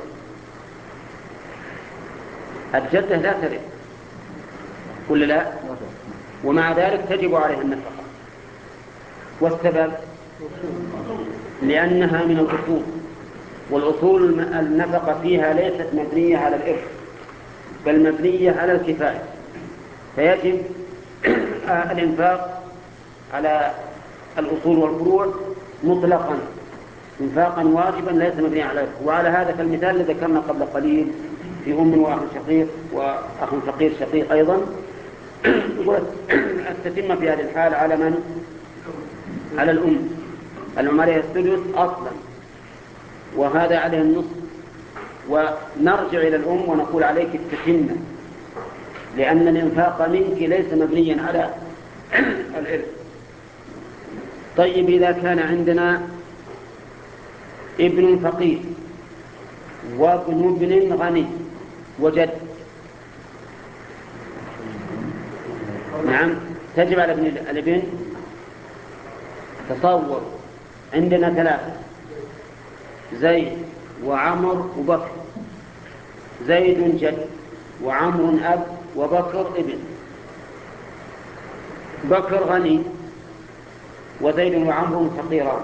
الجدة لا ترث ولا لا؟ ومع ذلك تجب عليها النفقة، والسبب لأنها من الأصول، والأصول النفقة فيها ليست مبنية على الإرث بل مبنية على الكفاية، فيجب الإنفاق على الأصول والفروع مطلقا إنفاقا واجبا ليس مبنيا على الإرث. وعلى هذا فالمثال الذي ذكرنا قبل قليل في أم وأخ شقيق وأخ فقير شقيق أيضا التتمة في هذه الحال على من؟ على الأم. الأم عليها السدس أصلا وهذا عليه النصف، ونرجع إلى الأم ونقول عليك التتمة لأن الإنفاق منك ليس مبنيا على الإرث. طيب إذا كان عندنا ابن فقير وابن ابن غني وجد، نعم تجب على ابن الابن. تصور عندنا ثلاثة، زيد وعمر وبكر، زيد جد وعمر أب وبكر ابن. بكر غني وزيد وعمر فقيران،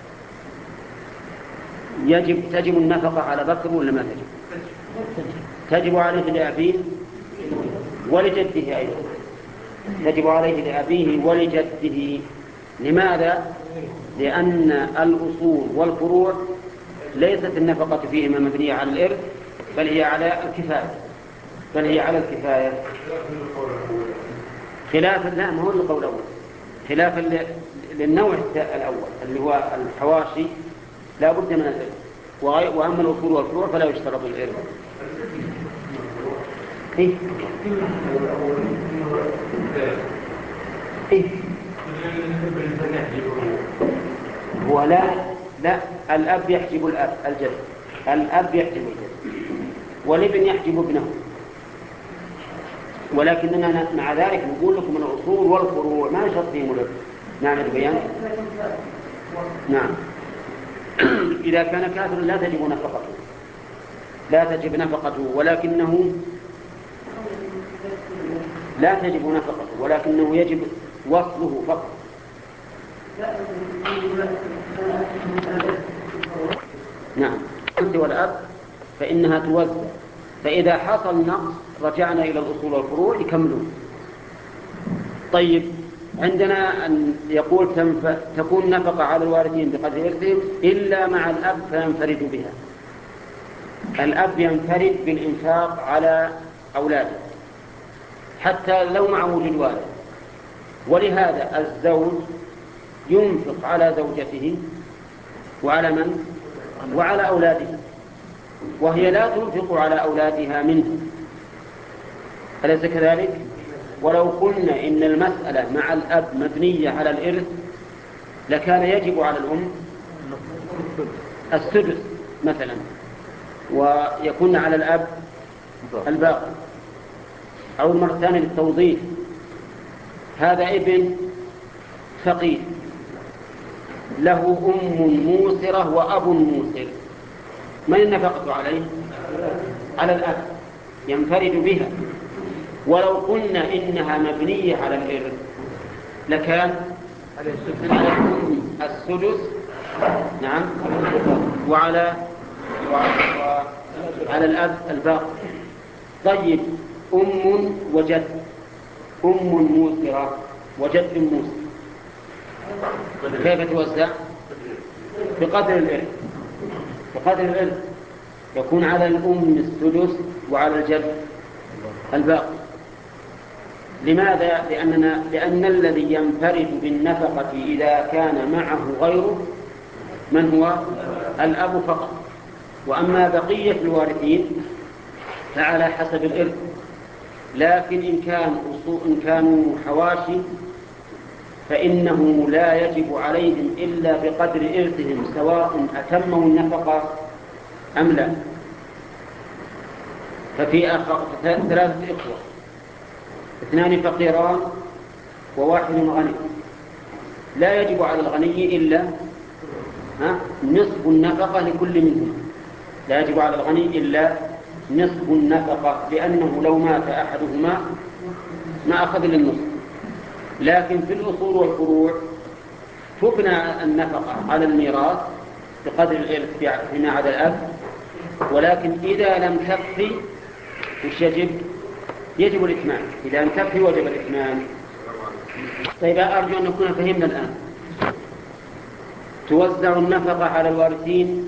يجب تجب النفقة على بكر ولا ما تجب؟ تجب عليه لأبيه ولجده أيضا، تجب عليه لأبيه ولجده. لماذا؟ لأن الأصول والفروع ليست النفقة فيهما مبنية على الإرث بل هي على الكفاية بل هي على الكفاية خلافا لا ما هو القول الأول، خلافا للنوع الأول اللي هو الحواشي لا بد من الإرث، وأما الأصول والفروع فلا يشترط الإرث. إيه؟ إيه؟ هو لا لا الأب يحجب الأب الجد الأب يحجب الجد والابن يحجب ابنه، ولكننا مع ذلك نقول لكم من الأصول والفروع ما يشرط فيهم الإرث. نعم البيان. نعم إذا كان كافر لا تجب نفقته لا تجب نفقته ولكنه لا تجب نفقته ولكنه يجب وصله فقط. نعم والأب فإنها توزع، فإذا حصل نقص رجعنا إلى الأصول والفروع يكملون. طيب عندنا أن يقول تكون نفقة على الوارثين بقدر إرثهم إلا مع الأب فينفرد بها. الأب ينفرد بالإنفاق على أولاده حتى لو مع وجود والد، ولهذا الزوج ينفق على زوجته وعلى من؟ وعلى أولاده، وهي لا تنفق على أولادها منه، أليس كذلك؟ ولو قلنا إن المسألة مع الأب مبنية على الإرث لكان يجب على الأم السدس مثلا ويكون على الأب الباقي. أو المرة الثانية للتوضيح، هذا ابن فقير له أم موسرة وأب موسر، من النفقة عليه؟ على الأب ينفرد بها. ولو قلنا إنها مبنية على الإرث لكان على الأم السدس، نعم، وعلى وعلى الأب الباقي. طيب أم وجد، أم موسرة وجد موسر، كيف توزع؟ بقدر الإرث بقدر الإرث يكون على الأم السدس وعلى الجد الباقي. لماذا؟ لأننا لأن الذي ينفرد بالنفقة إذا كان معه غيره من هو الأب فقط. وأما بقية الوارثين فعلى حسب الإرث، لكن إن كان إن كانوا حواشي فإنه لا يجب عليهم إلا بقدر إرثهم، سواء أتموا النفقة أم لا. ففي آخر ثلاثة إخوة، اثنان فقيران وواحد غني، لا يجب على الغني إلا نصف النفقة لكل منهم، لا يجب على الغني إلا نصف النفقة، لأنه لو مات أحدهما ما أخذ للنصف. لكن في الأصول والفروع تبنى النفقة على الميراث بقدر الإرث فيما عدا الأب، ولكن إذا لم تكفي وش يجب؟ يجب الإتمام. إذا لم تكفي وجب الإتمام. طيب أرجو أن نكون فهمنا الآن. توزع النفقة على الوارثين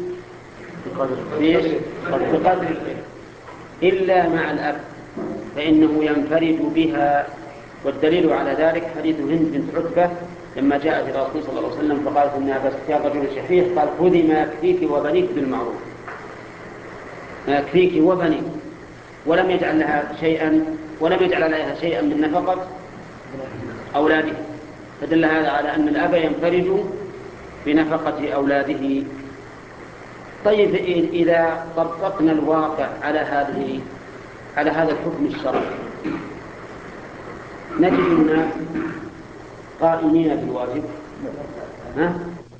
بقدر الإرث إلا مع الأب، فإنه ينفرد بها. والدليل على ذلك حديث هند بنت عتبة لما جاءت إلى الرسول صلى الله عليه وسلم فقالت إنها بس يا رجل شحيح، قال خذي ما يكفيك وبنيك بالمعروف، ما يكفيك وبنيك، ولم يجعل لها شيئا ولم يجعل لها شيئا من نفقة أولاده. فدل هذا على أن الأب ينفرد بنفقة أولاده. طيب إذا طبقنا الواقع على هذه على هذا الحكم الشرعي نجد الناس قائمين بالواجب، ها؟